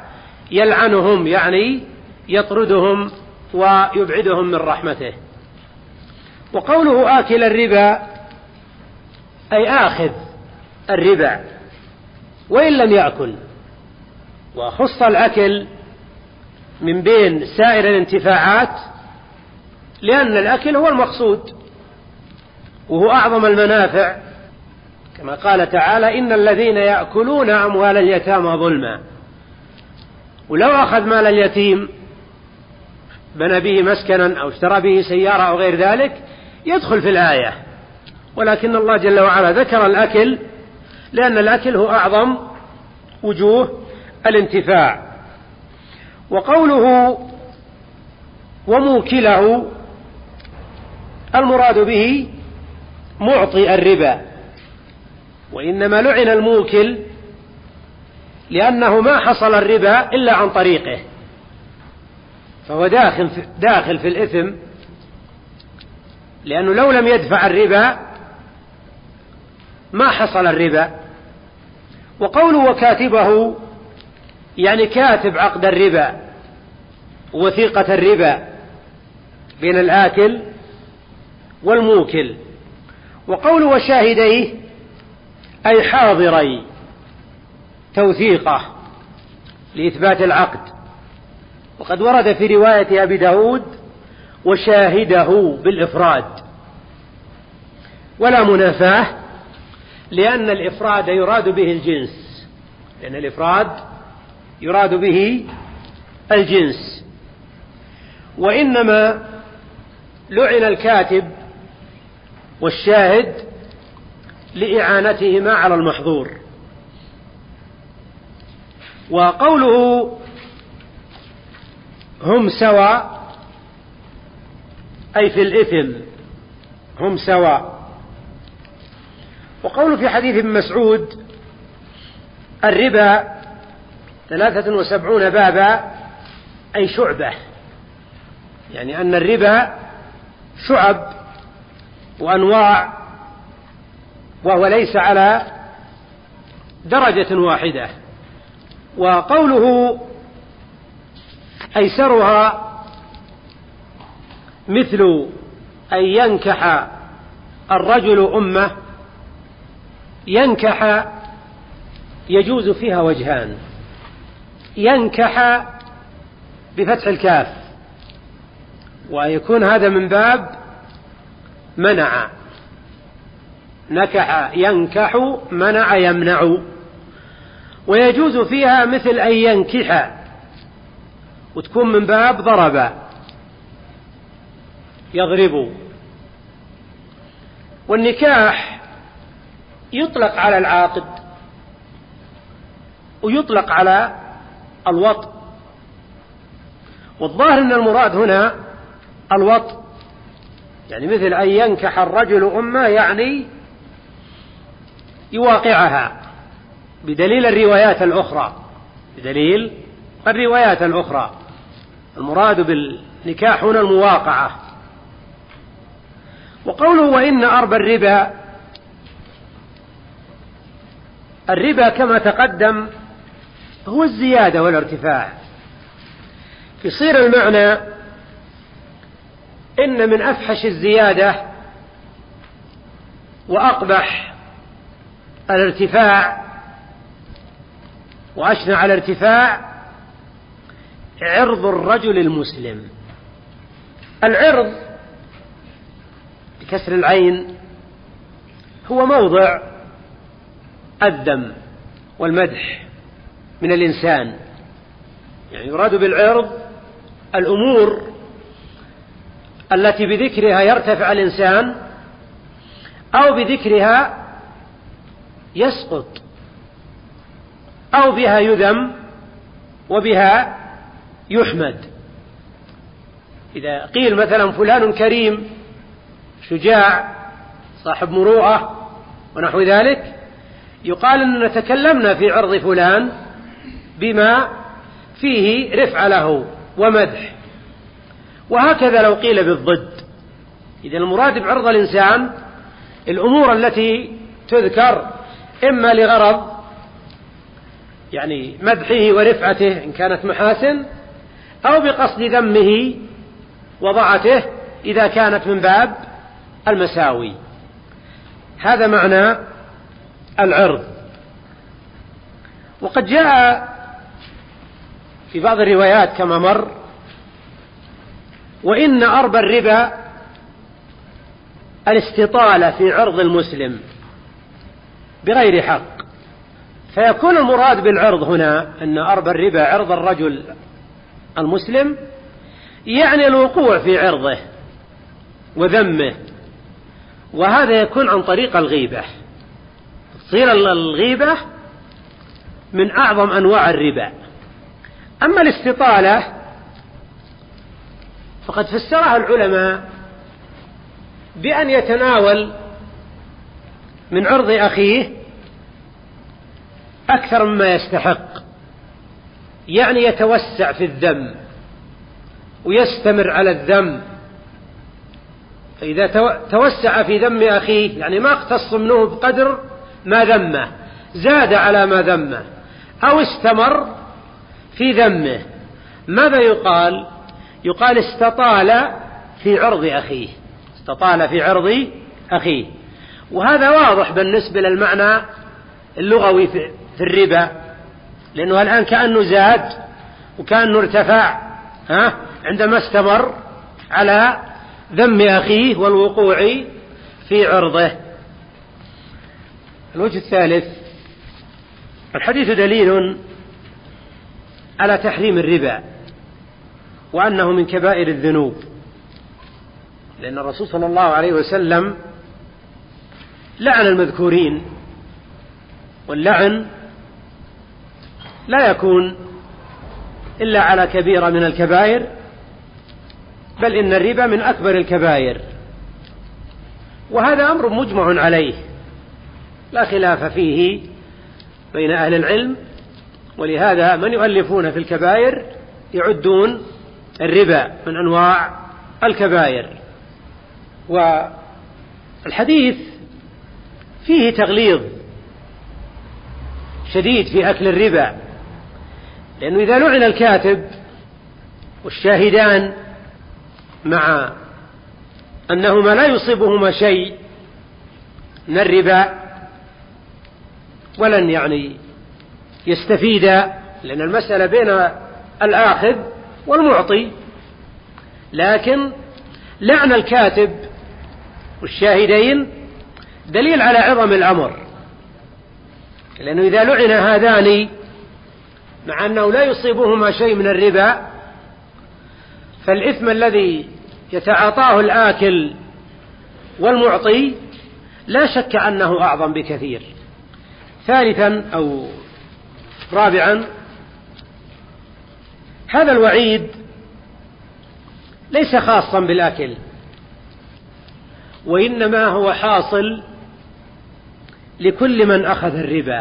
يلعنهم يعني يطردهم ويبعدهم من رحمته. وقوله آكل الربا أي آخذ الربا وإن لم يأكل، وخص الأكل من بين سائر الانتفاعات لأن الأكل هو المقصود وهو أعظم المنافع، كما قال تعالى إن الذين يأكلون أموال اليتامى ظلما. ولو أخذ مال اليتيم بنى به مسكنا أو اشترى به سيارة أو غير ذلك يدخل في الآية، ولكن الله جل وعلا ذكر الأكل لأن الأكل هو أعظم وجوه الانتفاع. وقوله وموكله المراد به معطي الربا، وإنما لعن الموكل لأنه ما حصل الربا إلا عن طريقه، فهو داخل في الإثم، لأنه لو لم يدفع الربا ما حصل الربا. وقوله وكاتبه يعني كاتب عقد الربا وثيقة الربا بين الآكل والموكل. وقوله وشاهديه أي حاضري توثيقه لإثبات العقد، وقد ورد في رواية أبي داود وشاهده بالإفراد ولا منافاة، لأن الإفراد يراد به الجنس، لأن الإفراد يراد به الجنس. وإنما لعن الكاتب والشاهد لإعانتهما على المحظور. وقوله هم سواء أي في الإثم هم سواء. وقوله في حديث ابن مسعود الربا 73 بابا أي شعبة، يعني أن الربا شعب وأنواع، وهو ليس على درجة واحدة. وقوله أيسرها مثل أن ينكح الرجل أمه، ينكح يجوز فيها وجهان، ينكح بفتح الكاف ويكون هذا من باب منع، نكح ينكح منع يمنع، ويجوز فيها مثل أن ينكح وتكون من باب ضرب يضرب. والنكاح يطلق على العاقد ويطلق على الوطء، والظاهر أن المراد هنا الوطء، يعني مثل أن ينكح الرجل أمه يعني يواقعها بدليل الروايات الأخرى، المراد بالنكاح هنا المواقعة. وقوله وإن أربى الربا كما تقدم هو الزيادة والارتفاع، يصير المعنى إن من أفحش الزيادة وأقبح الارتفاع وأشنع الارتفاع عرض الرجل المسلم. العرض بكسر العين هو موضع الذم والمدح من الإنسان، يعني يراد بالعرض الأمور التي بذكرها يرتفع الإنسان أو بذكرها يسقط أو بها يذم وبها يحمد. إذا قيل مثلا فلان كريم شجاع صاحب مروءة ونحو ذلك، يقال أننا تكلمنا في عرض فلان بما فيه رفع له ومدح. وهكذا لو قيل بالضد، إذا المراد بعرض الإنسان الأمور التي تذكر إما لغرض يعني مدحه ورفعته إن كانت محاسن، أو بقصد ذمه وضعته إذا كانت من باب المساوي. هذا معنى العرض. وقد جاء في بعض الروايات كما مر: وإن أرب الربا الاستطالة في عرض المسلم بغير حق. فيكون المراد بالعرض هنا أن أرب الربا عرض الرجل المسلم، يعني الوقوع في عرضه وذمه، وهذا يكون عن طريق الغيبة. تصير الغيبة من أعظم أنواع الربا. أما الاستطالة فقد فسرها العلماء بأن يتناول من عرض أخيه أكثر مما يستحق، يعني يتوسع في الذم ويستمر على الذم. فإذا توسع في ذم أخيه يعني ما اختص منه بقدر ما ذمه، زاد على ما ذمه، أو استمر في ذمه، ماذا يقال؟ يقال استطال في عرض أخيه، استطال في عرض أخيه. وهذا واضح بالنسبة للمعنى اللغوي في الربا، لأنه الآن كأنه زاد وكأنه ارتفع عندما استمر على ذم أخيه والوقوع في عرضه. الوجه الثالث: الحديث دليل على تحريم الربا وأنه من كبائر الذنوب، لأن الرسول صلى الله عليه وسلم لعن المذكورين، واللعن لا يكون إلا على كبيرة من الكبائر، بل إن الربا من أكبر الكبائر، وهذا أمر مجمع عليه لا خلاف فيه بين أهل العلم. ولهذا من يؤلفون في الكبائر يعدون الربا من أنواع الكبائر. والحديث فيه تغليظ شديد في أكل الربا، لأنه إذا لعن الكاتب والشاهدان مع أنهما لا يصيبهما شيء من الربا ولن يعني يستفيدا، لأن المسألة بين الآخذ والمعطي، لكن لعن الكاتب والشاهدين دليل على عظم الأمر، لأنه إذا لعن هذان مع أنه لا يصيبهما شيء من الربا، فالإثم الذي يتعاطاه الآكل والمعطي لا شك أنه أعظم بكثير. ثالثا أو رابعا: هذا الوعيد ليس خاصا بالأكل، وإنما هو حاصل لكل من أخذ الربا،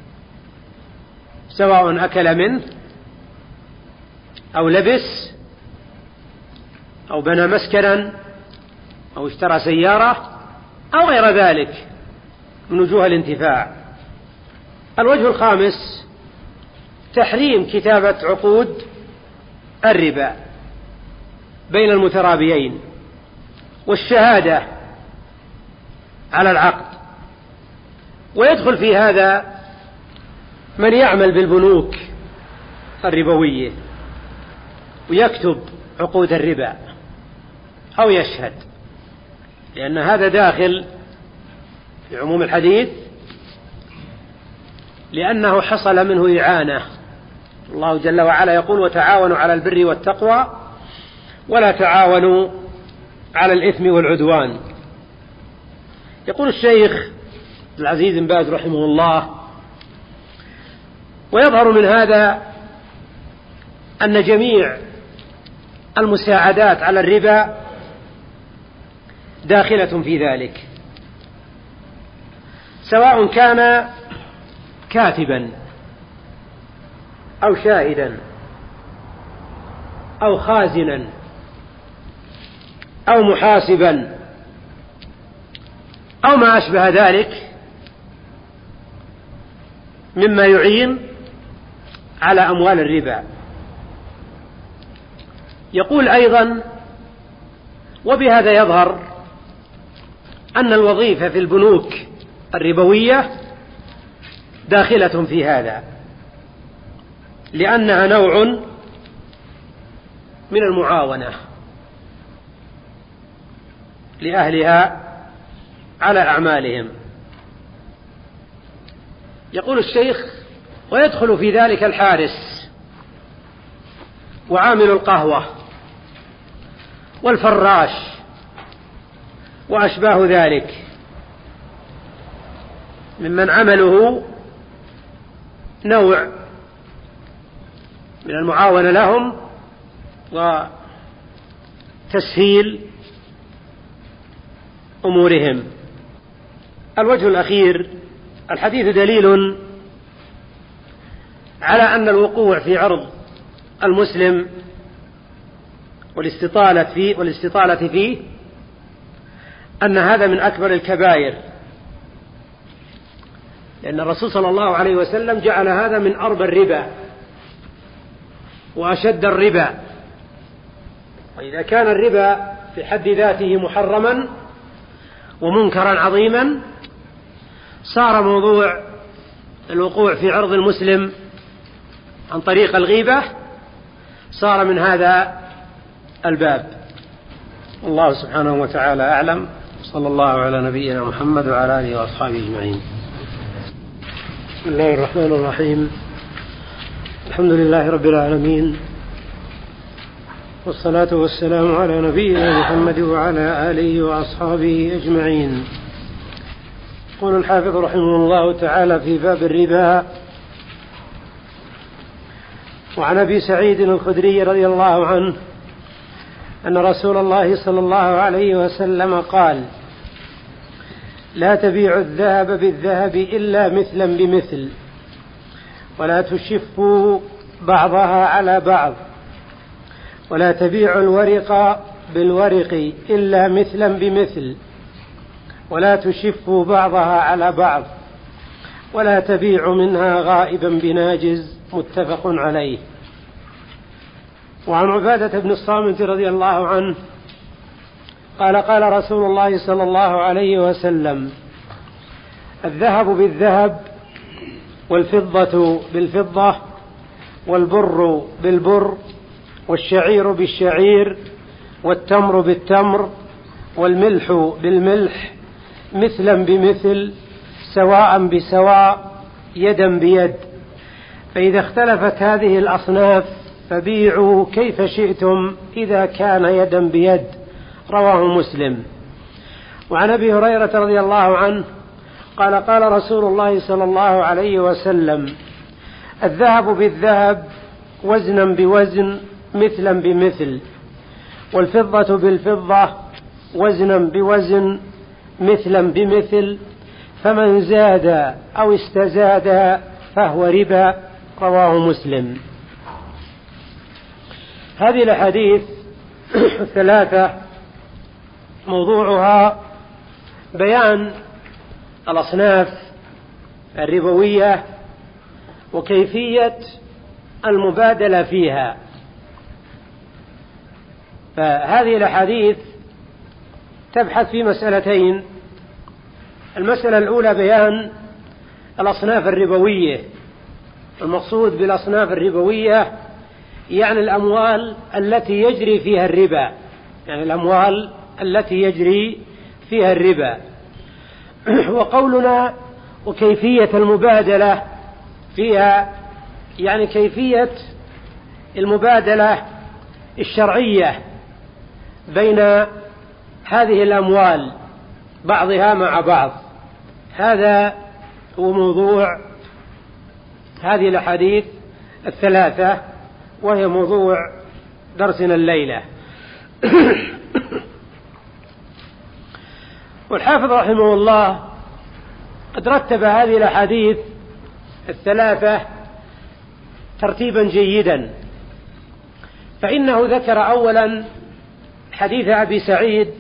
سواء أكل منه أو لبس أو بنى مسكنا أو اشترى سيارة أو غير ذلك من وجوه الانتفاع. الوجه الخامس: تحريم كتابة عقود الربا بين المترابيين والشهادة على العقد. ويدخل في هذا من يعمل بالبنوك الربوية ويكتب عقود الربا أو يشهد، لأن هذا داخل في عموم الحديث، لأنه حصل منه إعانة. الله جل وعلا يقول: وتعاونوا على البر والتقوى ولا تعاونوا على الإثم والعدوان. يقول الشيخ العزيز بن باز رحمه الله: ويظهر من هذا أن جميع المساعدات على الربا داخلة في ذلك، سواء كان كاتبا أو شاهدا أو خازنا أو محاسبا أو ما أشبه ذلك مما يعين على أموال الربا. يقول أيضا: وبهذا يظهر أن الوظيفة في البنوك الربوية داخلة في هذا، لأنها نوع من المعاونة لأهلها على أعمالهم. يقول الشيخ: ويدخل في ذلك الحارس وعامل القهوة والفراش وأشباه ذلك ممن عمله نوع من المعاونة لهم وتسهيل أمورهم. الوجه الأخير: الحديث دليل على أن الوقوع في عرض المسلم والاستطالة فيه أن هذا من أكبر الكبائر، لأن الرسول صلى الله عليه وسلم جعل هذا من أربى الربا وأشد الربا. وإذا كان الربا في حد ذاته محرما ومنكرا عظيما، صار موضوع الوقوع في عرض المسلم عن طريق الغيبة صار من هذا الباب. الله سبحانه وتعالى أعلم. صلى الله على نبينا محمد وعلى آله وأصحابه أجمعين. بسم الله الرحمن الرحيم. الحمد لله رب العالمين، والصلاة والسلام على نبينا محمد وعلى آله وأصحابه أجمعين. يقول الحافظ رحمه الله تعالى في باب الربا: وعن أبي سعيد الخدري رضي الله عنه أن رسول الله صلى الله عليه وسلم قال: لا تبيعوا الذهب بالذهب إلا مثلا بمثل، ولا تشفوا بعضها على بعض، ولا تبيعوا الورق بالورق إلا مثلا بمثل، ولا تشفوا بعضها على بعض، ولا تبيعوا منها غائبا بناجز. متفق عليه. وعن عبادة بن الصامت رضي الله عنه قال: قال رسول الله صلى الله عليه وسلم: الذهب بالذهب، والفضة بالفضة، والبر بالبر، والشعير بالشعير، والتمر بالتمر، والملح بالملح، مثلا بمثل، سواء بسواء، يدا بيد. فإذا اختلفت هذه الأصناف فبيعوا كيف شئتم إذا كان يدا بيد. رواه مسلم. وعن أبي هريرة رضي الله عنه قال: قال رسول الله صلى الله عليه وسلم: الذهب بالذهب، وزنا بوزن، مثلا بمثل، والفضة بالفضة، وزنا بوزن، مثلا بمثل، فمن زاد أو استزاد فهو ربا. رواه مسلم. هذه الأحاديث الثلاثة موضوعها بيان الأصناف الربوية وكيفية المبادلة فيها. فهذه الأحاديث تبحث في مسألتين: المسألة الأولى بيان الأصناف الربوية. المقصود بالأصناف الربوية يعني الأموال التي يجري فيها الربا، يعني الأموال التي يجري فيها الربا. وقولنا وكيفية المبادلة فيها يعني كيفية المبادلة الشرعية بين هذه الأموال بعضها مع بعض. هذا هو موضوع هذه الأحاديث الثلاثة، وهي موضوع درسنا الليلة. والحافظ رحمه الله قد رتب هذه الأحاديث الثلاثة ترتيبا جيدا، فإنه ذكر أولا حديث أبي سعيد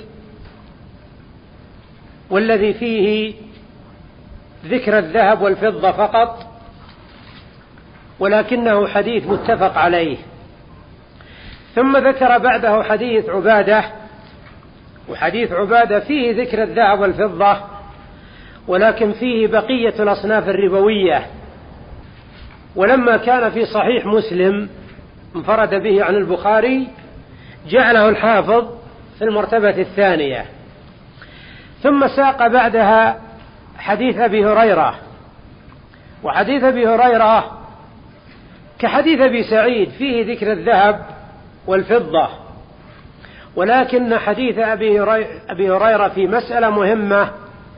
والذي فيه ذكر الذهب والفضة فقط، ولكنه حديث متفق عليه. ثم ذكر بعده حديث عبادة، وحديث عبادة فيه ذكر الذهب والفضة، ولكن فيه بقية الأصناف الربوية. ولما كان في صحيح مسلم انفرد به عن البخاري جعله الحافظ في المرتبة الثانية. ثم ساق بعدها حديث أبي هريرة، وحديث أبي هريرة كحديث أبي سعيد فيه ذكر الذهب والفضة، ولكن حديث أبي هريرة في مسألة مهمة،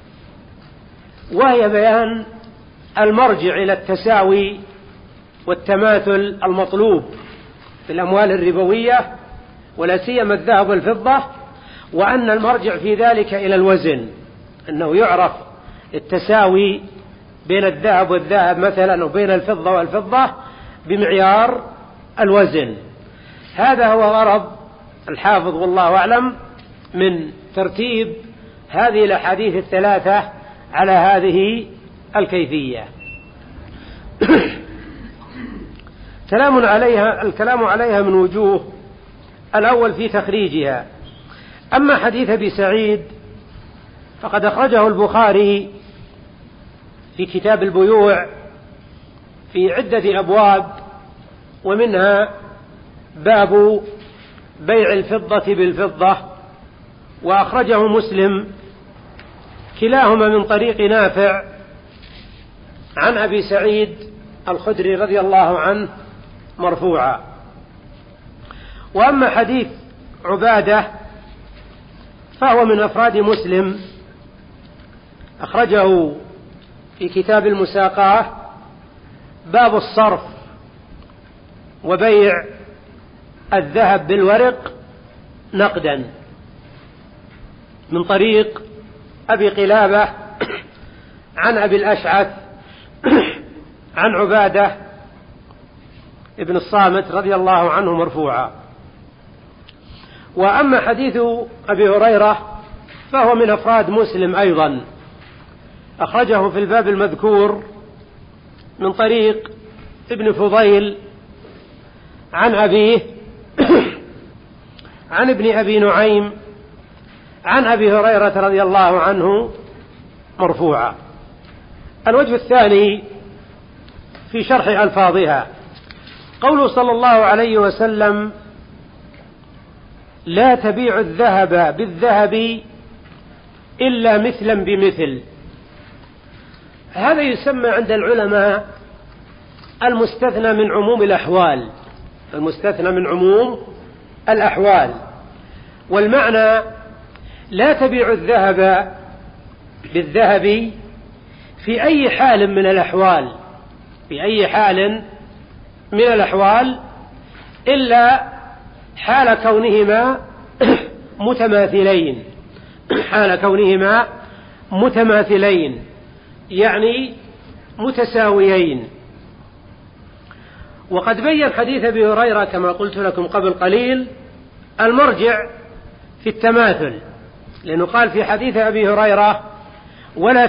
وهي بيان المرجع إلى التساوي والتماثل المطلوب في الأموال الربوية ولا سيما الذهب والفضة، وأن المرجع في ذلك إلى الوزن، أنه يعرف التساوي بين الذهب والذهب مثلا وبين الفضة والفضة بمعيار الوزن. هذا هو غرض الحافظ والله أعلم من ترتيب هذه الأحاديث الثلاثة على هذه الكيفية. الكلام عليها من وجوه. الأول في تخريجها. أما حديث أبي سعيد فقد أخرجه البخاري في كتاب البيوع في عدة أبواب، ومنها باب بيع الفضة بالفضة، وأخرجه مسلم كلاهما من طريق نافع عن أبي سعيد الخدري رضي الله عنه مرفوعا. وأما حديث عبادة فهو من أفراد مسلم، أخرجه في كتاب المساقاة باب الصرف وبيع الذهب بالورق نقدا، من طريق أبي قلابة عن أبي الأشعث عن عبادة ابن الصامت رضي الله عنه مرفوعا. وأما حديث أبي هريرة فهو من أفراد مسلم أيضا، أخرجه في الباب المذكور من طريق ابن فضيل عن أبيه عن ابن أبي نعيم عن أبي هريرة رضي الله عنه مرفوعا. الوجه الثاني في شرح ألفاظها قوله صلى الله عليه وسلم: لا تبيع الذهب بالذهب إلا مثلا بمثل. هذا يسمى عند العلماء المستثنى من عموم الأحوال، المستثنى من عموم الأحوال. والمعنى لا تبيع الذهب بالذهب في أي حال من الأحوال، في أي حال من الأحوال إلا حال كونهما متماثلين، حال كونهما متماثلين يعني متساويين. وقد بين حديث أبي هريرة كما قلت لكم قبل قليل المرجع في التماثل، لأنه قال في حديث أبي هريرة: ولا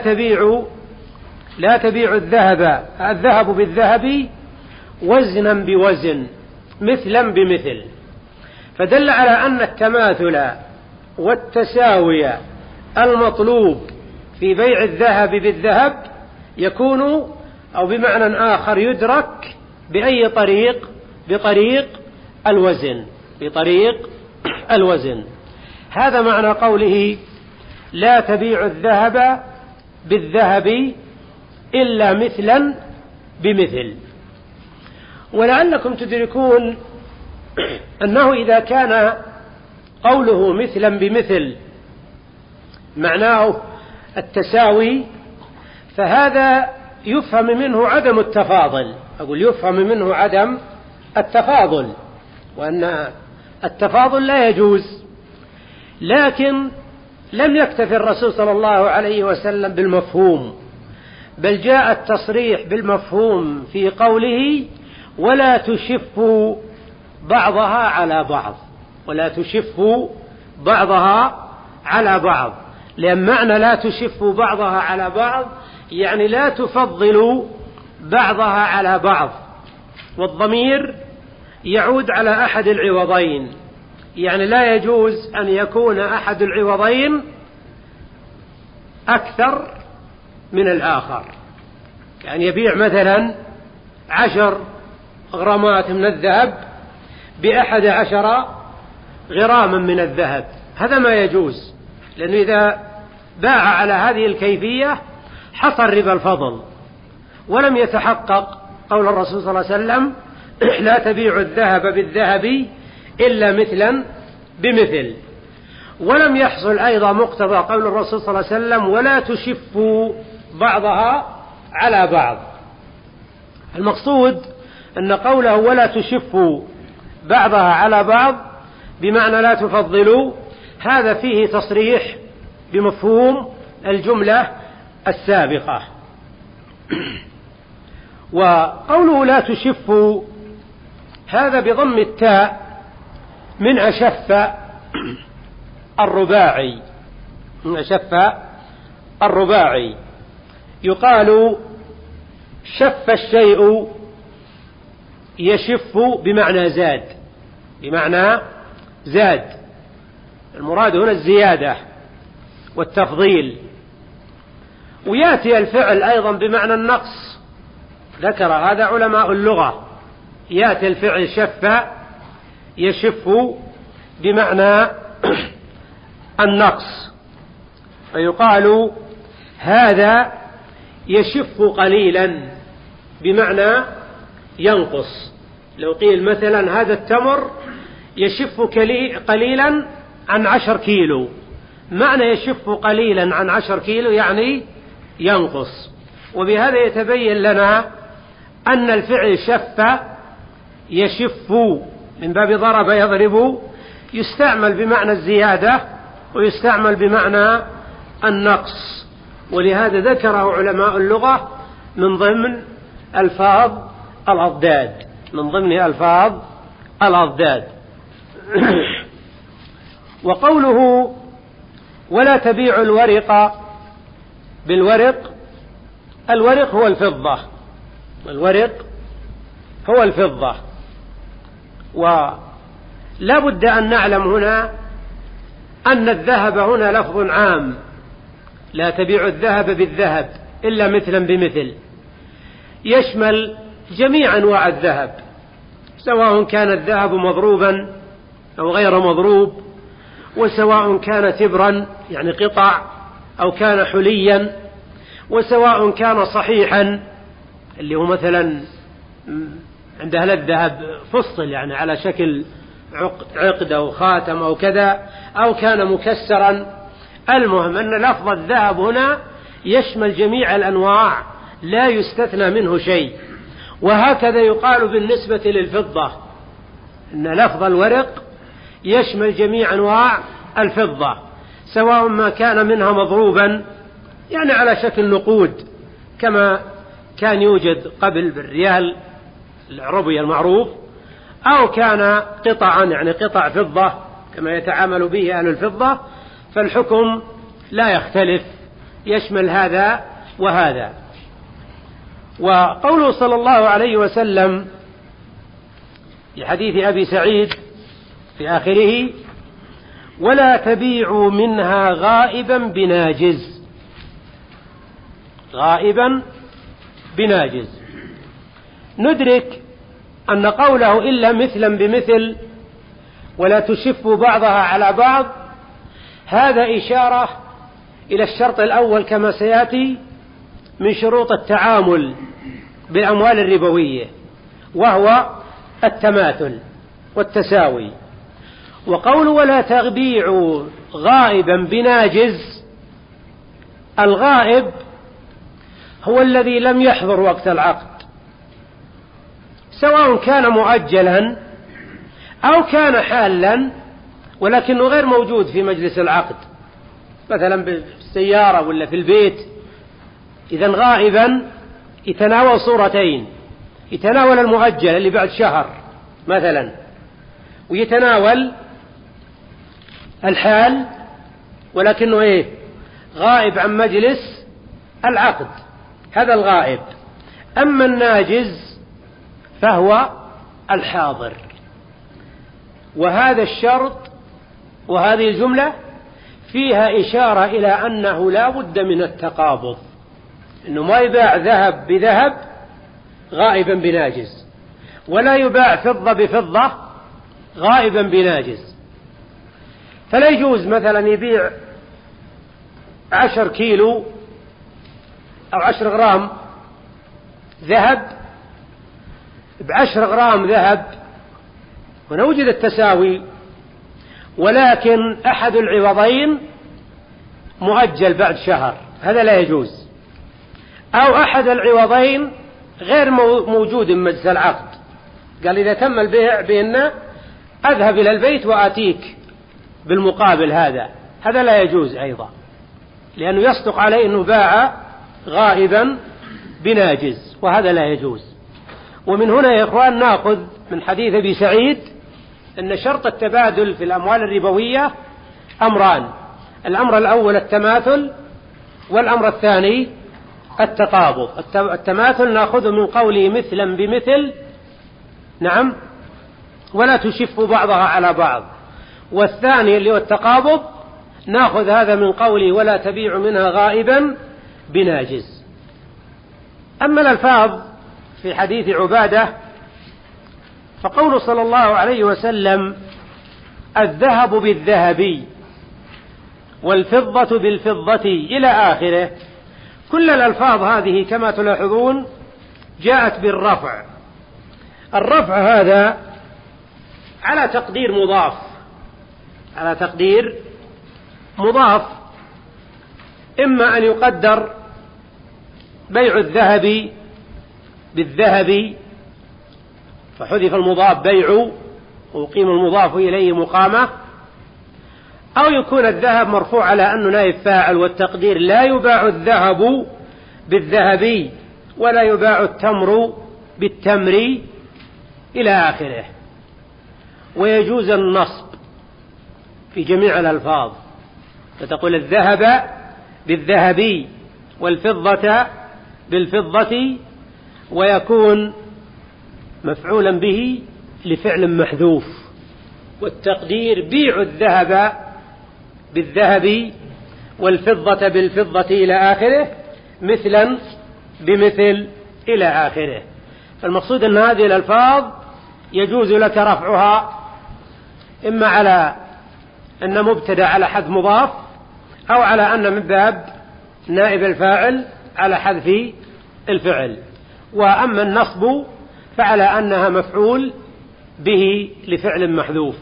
تبيع الذهب بالذهب وزنا بوزن مثلا بمثل. فدل على أن التماثل والتساوي المطلوب في بيع الذهب بالذهب يكون أو بمعنى آخر يدرك بأي طريق؟ بطريق الوزن. هذا معنى قوله: لا تبيع الذهب بالذهب إلا مثلا بمثل. ولعلكم تدركون أنه إذا كان قوله مثلا بمثل معناه التساوي، فهذا يفهم منه عدم التفاضل. أقول يفهم منه عدم التفاضل، وأن التفاضل لا يجوز. لكن لم يكتفي الرسول صلى الله عليه وسلم بالمفهوم، بل جاء التصريح بالمفهوم في قوله: ولا تشفوا بعضها على بعض، ولا تشفوا بعضها على بعض. لأن معنى لا تشفوا بعضها على بعض يعني لا تفضلوا بعضها على بعض، والضمير يعود على أحد العوضين، يعني لا يجوز أن يكون أحد العوضين أكثر من الآخر. يعني يبيع مثلا 10 غرامات من الذهب ب11 غراما من الذهب، هذا ما يجوز، لأنه إذا باع على هذه الكيفية حصل ربا الفضل، ولم يتحقق قول الرسول صلى الله عليه وسلم: لا تبيع الذهب بالذهب إلا مثلا بمثل. ولم يحصل أيضا مقتضى قول الرسول صلى الله عليه وسلم: ولا تشفوا بعضها على بعض. المقصود أن قوله ولا تشفوا بعضها على بعض بمعنى لا تفضلوا، هذا فيه تصريح بمفهوم الجملة السابقة. وقوله لا تشفوا هذا بضم التاء من أشف الرباعي، من أشف الرباعي. يقال شف الشيء يشف بمعنى زاد، بمعنى زاد، المراد هنا الزيادة والتفضيل. ويأتي الفعل أيضا بمعنى النقص، ذكر هذا علماء اللغة، يأتي الفعل شف يشف بمعنى النقص، فيقال هذا يشف قليلا بمعنى ينقص. لو قيل مثلا هذا التمر يشف قليلا عن 10 كيلو، معنى يشف قليلا عن 10 كيلو يعني ينقص. وبهذا يتبين لنا أن الفعل شف يشف من باب ضرب يضرب يستعمل بمعنى الزيادة ويستعمل بمعنى النقص، ولهذا ذكره علماء اللغة من ضمن ألفاظ الأضداد، من ضمن ألفاظ الأضداد. وقوله ولا تبيع الورق بالورق، الورق هو الفضة، الورق هو الفضة. ولا بد أن نعلم هنا أن الذهب هنا لفظ عام، لا تبيع الذهب بالذهب إلا مثلا بمثل، يشمل جميع أنواع الذهب، سواء كان الذهب مضروبا أو غير مضروب، وسواء كان تبرا يعني قطع أو كان حليا، وسواء كان صحيحا اللي هو مثلا عند أهل الذهب فصل يعني على شكل عقد أو خاتم أو كذا، أو كان مكسرا. المهم أن لفظ الذهب هنا يشمل جميع الأنواع لا يستثنى منه شيء. وهكذا يقال بالنسبة للفضة، أن لفظ الورق يشمل جميع أنواع الفضة، سواء ما كان منها مضروبا يعني على شكل نقود كما كان يوجد قبل بالريال العربي المعروف، أو كان قطعا يعني قطع فضة كما يتعامل به أهل الفضة، فالحكم لا يختلف، يشمل هذا وهذا. وقوله صلى الله عليه وسلم في حديث أبي سعيد في آخره ولا تبيعوا منها غائبا بناجز، غائبا بناجز، ندرك أن قوله إلا مثلا بمثل ولا تشفوا بعضها على بعض هذا إشارة إلى الشرط الأول كما سيأتي من شروط التعامل بالأموال الربوية، وهو التماثل والتساوي. وقول ولا تبيعوا غائبا بناجز، الغائب هو الذي لم يحضر وقت العقد، سواء كان مؤجلا أو كان حالا ولكنه غير موجود في مجلس العقد، مثلا بالسيارة ولا في البيت. إذن غائبا يتناول صورتين، يتناول المؤجل اللي بعد شهر مثلا، ويتناول الحال ولكنه غائب عن مجلس العقد، هذا الغائب. أما الناجز فهو الحاضر. وهذا الشرط وهذه الجملة فيها إشارة إلى أنه لا بد من التقابض، إنه ما يباع ذهب بذهب غائبا بناجز، ولا يباع فضة بفضة غائبا بناجز. فلا يجوز مثلا يبيع 10 كيلو أو 10 غرام ذهب ب10 غرام ذهب ونوجد التساوي، ولكن أحد العوضين مؤجل بعد شهر، هذا لا يجوز. أو أحد العوضين غير موجود من مجلس العقد، قال إذا تم البيع بأن أذهب إلى البيت وآتيك بالمقابل، هذا لا يجوز أيضا، لأنه يصدق عليه أنه باع غائبا بناجز، وهذا لا يجوز. ومن هنا يا إخوان نأخذ من حديث أبي سعيد أن شرط التبادل في الأموال الربوية أمران: الأمر الأول التماثل، والأمر الثاني التقابض. التماثل نأخذه من قوله مثلا بمثل، نعم، ولا تشف بعضها على بعض. والثاني اللي هو التقابض نأخذ هذا من قوله ولا تبيع منها غائبا بناجز. أما الألفاظ في حديث عبادة فقول صلى الله عليه وسلم الذهب بالذهب والفضة بالفضة إلى آخره، كل الألفاظ هذه كما تلاحظون جاءت بالرفع. الرفع هذا على تقدير مضاف، على تقدير مضاف، إما أن يقدر بيع الذهب بالذهب فحذف المضاف بيع وقيم المضاف إليه مقامة، أو يكون الذهب مرفوع على أنه نائب فاعل، والتقدير لا يباع الذهب بالذهب ولا يباع التمر بالتمر إلى آخره. ويجوز النصب في جميع الألفاظ، فتقول الذهب بالذهب والفضة بالفضة، ويكون مفعولا به لفعل محذوف، والتقدير بيع الذهب بالذهب والفضة بالفضة إلى آخره مثلا بمثل إلى آخره. فالمقصود أن هذه الألفاظ يجوز لك رفعها إما على أن مبتدأ على حذف مضاف، أو على أن من باب نائب الفاعل على حذف الفعل. وأما النصب فعلى أنها مفعول به لفعل محذوف.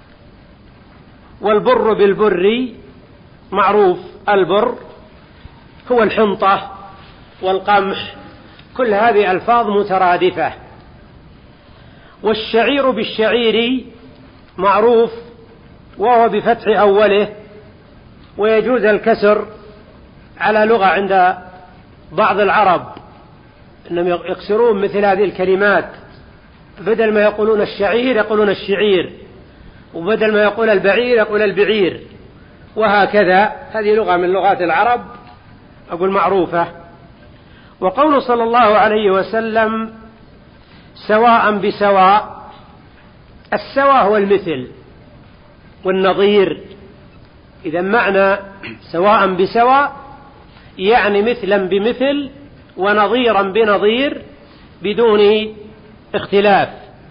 والبر بالبر معروف، البر هو الحنطة والقمح، كل هذه ألفاظ مترادفة. والشعير بالشعير معروف، وهو بفتح أوله، ويجوز الكسر على لغة عند بعض العرب أنهم يكسرون مثل هذه الكلمات، بدل ما يقولون الشعير يقولون الشعير، وبدل ما يقول البعير يقول البعير، وهكذا. هذه لغة من لغات العرب أقول معروفة. وقول صلى الله عليه وسلم سواء بسواء، السواء هو المثل والنظير. إذا معنى سواء بسواء يعني مثلا بمثل ونظيرا بنظير بدون اختلاف.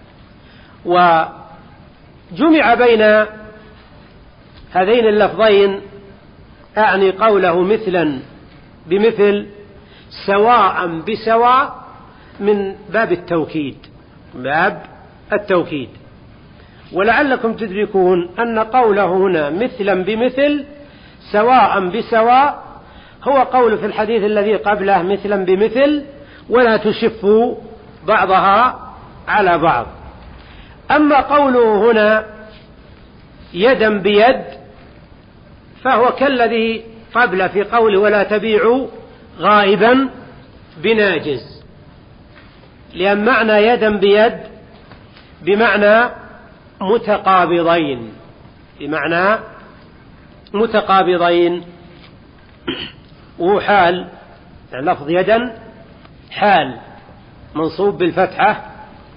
وجمع بين هذين اللفظين أعني قوله مثلا بمثل سواء بسواء من باب التوكيد، باب التوكيد. ولعلكم تدركون أن قوله هنا مثلا بمثل سواء بسواء هو قول في الحديث الذي قبله مثلا بمثل ولا تشفوا بعضها على بعض. أما قوله هنا يدا بيد فهو كالذي قبل في قوله ولا تبيعوا غائبا بناجز، لأن معنى يدا بيد بمعنى متقابضين، بمعنى متقابضين. وهو حال، يعني لفظ يدا حال منصوب بالفتحة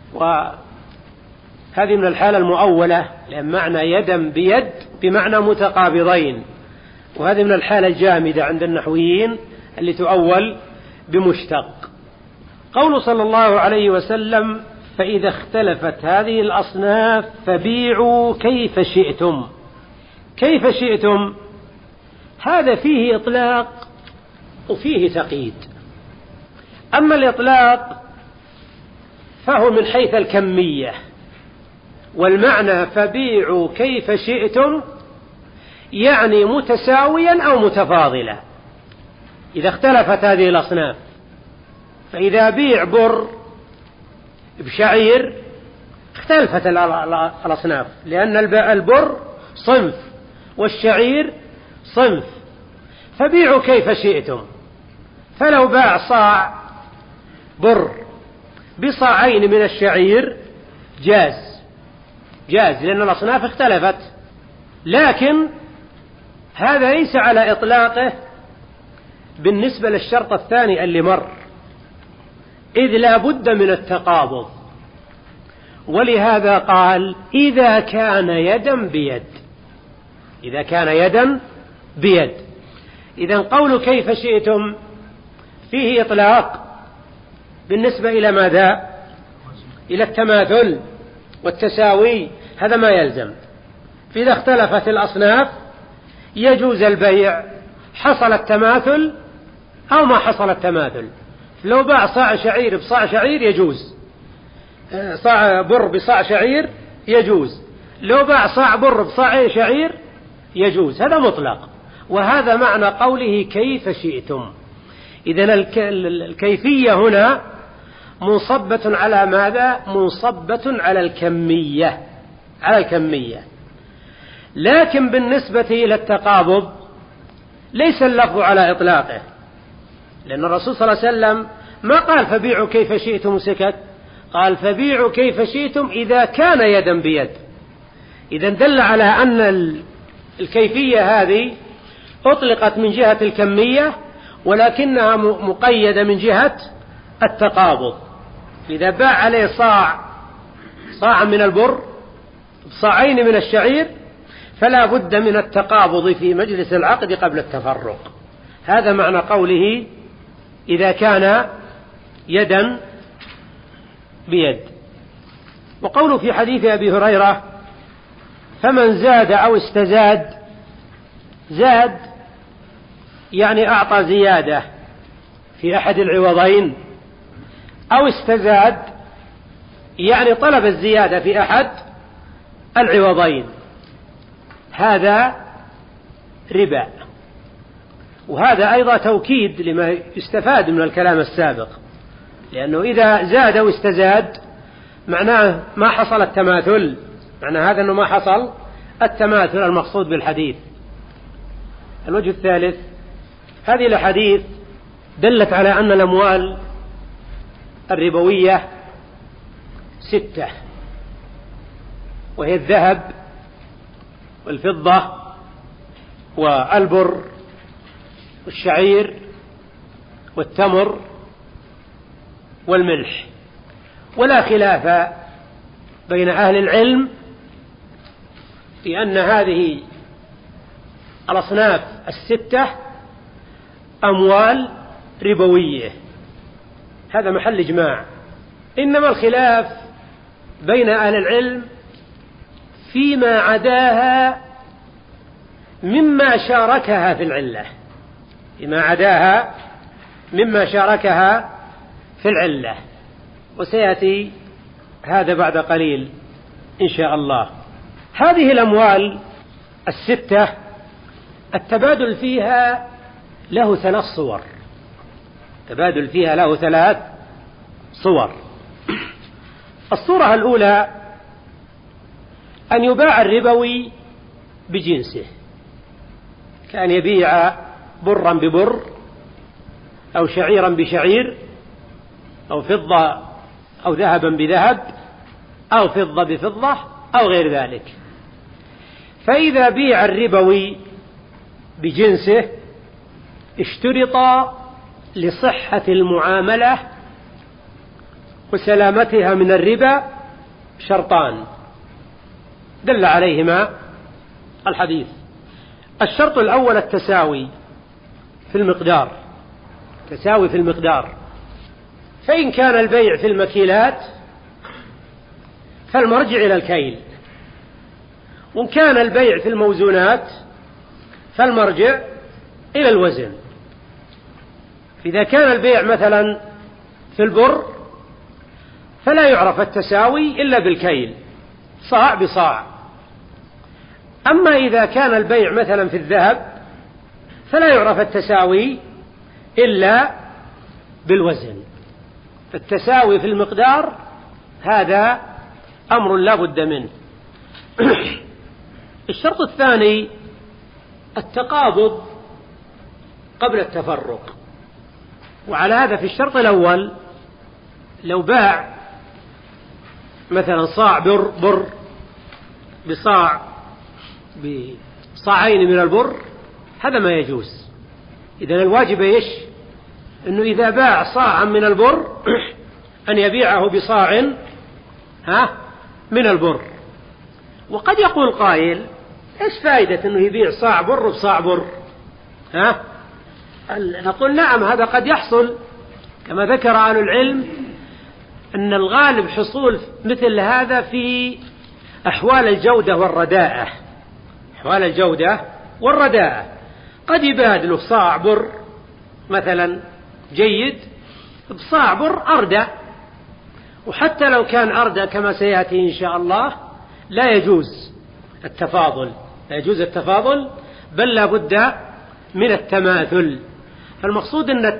وهذه من الحالة المؤولة، لأن معنى يدا بيد بمعنى متقابضين، وهذه من الحالة الجامدة عند النحويين اللي تؤول بمشتق. قول صلى الله عليه وسلم: فإذا اختلفت هذه الأصناف فبيعوا كيف شئتم. كيف شئتم هذا فيه إطلاق وفيه تقييد. أما الإطلاق فهو من حيث الكمية، والمعنى فبيعوا كيف شئتم يعني متساويا أو متفاضلا. إذا اختلفت هذه الأصناف، فإذا بيع بر بشعير اختلفت الأصناف، لأن البر صنف والشعير صنف، فبيعوا كيف شئتم. فلو باع صاع بر بصاعين من الشعير جاز لأن الأصناف اختلفت، لكن هذا ليس على إطلاقه بالنسبة للشرط الثاني اللي مر، إذ لا بد من التقابض. ولهذا قال: إذا كان يدا بيد. إذا كان يدا بيد. إذن قول كيف شئتم فيه إطلاق بالنسبة إلى ماذا؟ إلى التماثل والتساوي، هذا ما يلزم. فإذا اختلفت الأصناف يجوز البيع، حصل التماثل أو ما حصل التماثل. لو باع صاع شعير بصاع شعير يجوز، صاع بر بصاع شعير يجوز، لو باع صاع بر بصاع شعير يجوز، هذا مطلق. وهذا معنى قوله كيف شئتم. إذن الكيفية هنا منصبة على ماذا؟ منصبة على الكمية، على الكمية. لكن بالنسبة إلى التقابض ليس اللفظ على إطلاقه، لأن الرسول صلى الله عليه وسلم ما قال فبيعوا كيف شئتم سكت، قال فبيعوا كيف شئتم إذا كان يدا بيد. إذن دل على أن الكيفية هذه أطلقت من جهة الكمية، ولكنها مقيدة من جهة التقابض. إذا باع عليه صاع من البر بصاعين من الشعير فلا بد من التقابض في مجلس العقد قبل التفرق. هذا معنى قوله إذا كان يدا بيد. وقوله في حديث أبي هريرة: فمن زاد أو استزاد. زاد يعني أعطى زيادة في أحد العوضين، أو استزاد يعني طلب الزيادة في أحد العوضين، هذا ربا. وهذا أيضا توكيد لما يستفاد من الكلام السابق، لأنه إذا زاد واستزاد معناه ما حصل التماثل، معنى هذا أنه ما حصل التماثل المقصود بالحديث. الوجه الثالث: هذه الأحاديث دلت على أن الأموال الربوية 6، وهي الذهب والفضة والبر والشعير والتمر والملح. ولا خلاف بين أهل العلم في أن هذه الأصناف 6 أموال ربوية، هذا محل إجماع. إنما الخلاف بين أهل العلم فيما عداها مما شاركها في العلة، فيما عداها مما شاركها في العلة، وسيأتي هذا بعد قليل إن شاء الله. هذه الأموال 6 التبادل فيها له 3 صور. التبادل فيها له 3 صور. الصورة الأولى أن يباع الربوي بجنسه، كأن يبيع برا ببر أو شعيرا بشعير أو فضة أو ذهبا بذهب أو فضة بفضة أو غير ذلك. فإذا بيع الربوي بجنسه اشترط لصحة المعاملة وسلامتها من الربا شرطان دل عليهما الحديث. الشرط الأول التساوي في المقدار، تساوي في المقدار، فإن كان البيع في المكيلات فالمرجع إلى الكيل، وإن كان البيع في الموزونات فالمرجع إلى الوزن. إذا كان البيع مثلا في البر فلا يعرف التساوي إلا بالكيل، صاع بصاع. أما إذا كان البيع مثلا في الذهب فلا يعرف التساوي إلا بالوزن. فالتساوي في المقدار هذا أمر لا بد منه. الشرط الثاني التقابض قبل التفرق. وعلى هذا في الشرط الأول لو باع مثلا صاع بر بصاعين من البر هذا ما يجوز. إذن الواجب إيش؟ أنه إذا باع صاعا من البر أن يبيعه بصاع من البر. وقد يقول قائل إيش فائدة أنه يبيع صاع بر بصاع بر؟ نقول نعم، هذا قد يحصل كما ذكر أهل العلم أن الغالب حصول مثل هذا في أحوال الجودة والرداءة. أحوال الجودة والرداءة قد يبادله صاع بر مثلا جيد بصاع بر أردى، وحتى لو كان أردى كما سيأتي إن شاء الله لا يجوز التفاضل، لا يجوز التفاضل، بل لا بد من التماثل. فالمقصود أن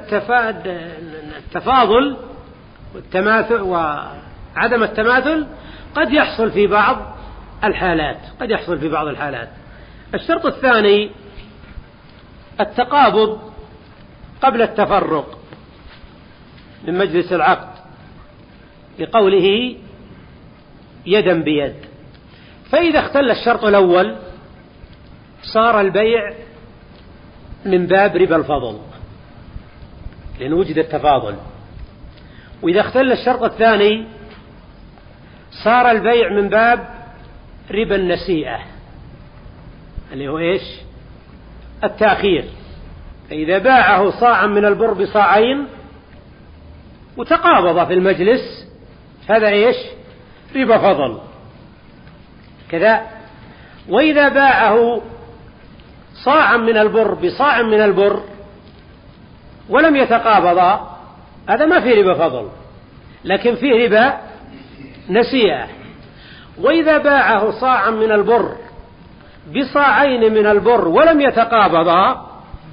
التفاضل والتماثل وعدم التماثل قد يحصل في بعض الحالات، قد يحصل في بعض الحالات. الشرط الثاني التقابض قبل التفرق من مجلس العقد لقوله يدا بيد. فإذا اختل الشرط الأول صار البيع من باب ربا الفضل لأن وجد التفاضل. وإذا اختل الشرط الثاني صار البيع من باب ربا النسيئة اللي هو إيش؟ التأخير. فإذا باعه صاعا من البر بصاعين وتقابض في المجلس هذا إيش؟ ربا فضل كذا. وإذا باعه صاعا من البر بصاع من البر ولم يتقابضا هذا ما فيه ربا فضل لكن فيه ربا نسيئة. وإذا باعه صاعا من البر بصاعين من البر ولم يتقابضا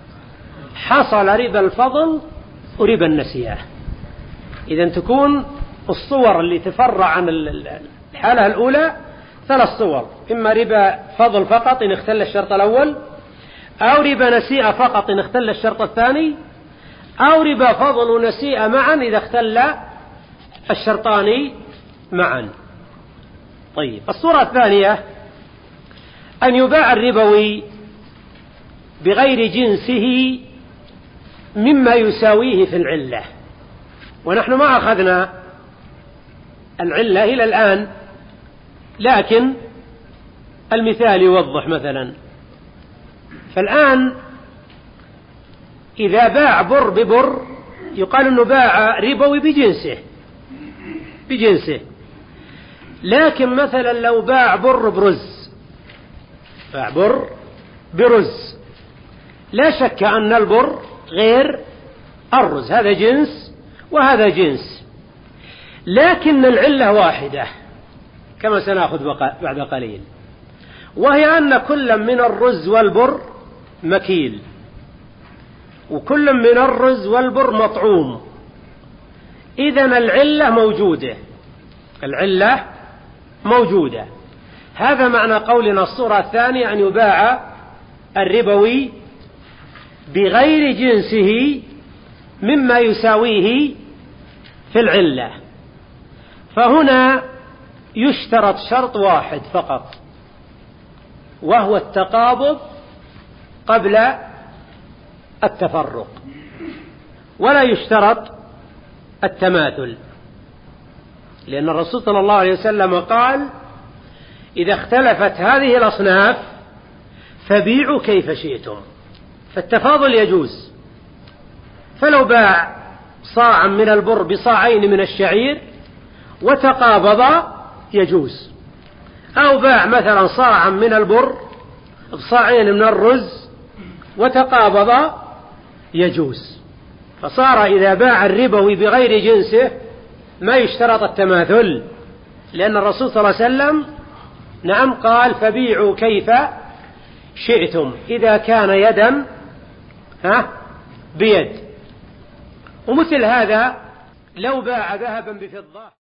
حصل ربا الفضل وربا النسيئة. إذن تكون الصور اللي تفرع عن الحالة الأولى ثلاث صور: إما ربا فضل فقط إن اختل الشرط الأول، أو ربا نسيئة فقط إن اختل الشرط الثاني، أو ربا فضل ونسيئة معا إذا اختل الشرطان معا. طيب، الصورة الثانية أن يباع الربوي بغير جنسه مما يساويه في العلة. ونحن ما أخذنا العلة إلى الآن، لكن المثال يوضح. مثلا فالآن إذا باع بر ببر يقال أنه باع ربوي بجنسه. لكن مثلا لو باع بر برز، باع بر برز، لا شك أن البر غير الرز، هذا جنس وهذا جنس، لكن العلة واحدة كما سنأخذ بعد قليل، وهي أن كل من الرز والبر مكيل، وكل من الرز والبر مطعوم. إذن العلة موجودة. هذا معنى قولنا الصورة الثانية أن يباع الربوي بغير جنسه مما يساويه في العلة. فهنا يشترط شرط واحد فقط، وهو التقابض قبل التفرق، ولا يشترط التماثل. لأن الرسول صلى الله عليه وسلم قال إذا اختلفت هذه الأصناف فبيعوا كيف شئتم، فالتفاضل يجوز. فلو باع صاعا من البر بصاعين من الشعير وتقابض يجوز، أو باع مثلا صاعا من البر بصاعين من الرز وتقابض يجوز. فصار إذا باع الربوي بغير جنسه ما يشترط التماثل، لأن الرسول صلى الله عليه وسلم نعم قال فبيعوا كيف شئتم إذا كان يدا بيد. ومثل هذا لو باع ذهبا بفضة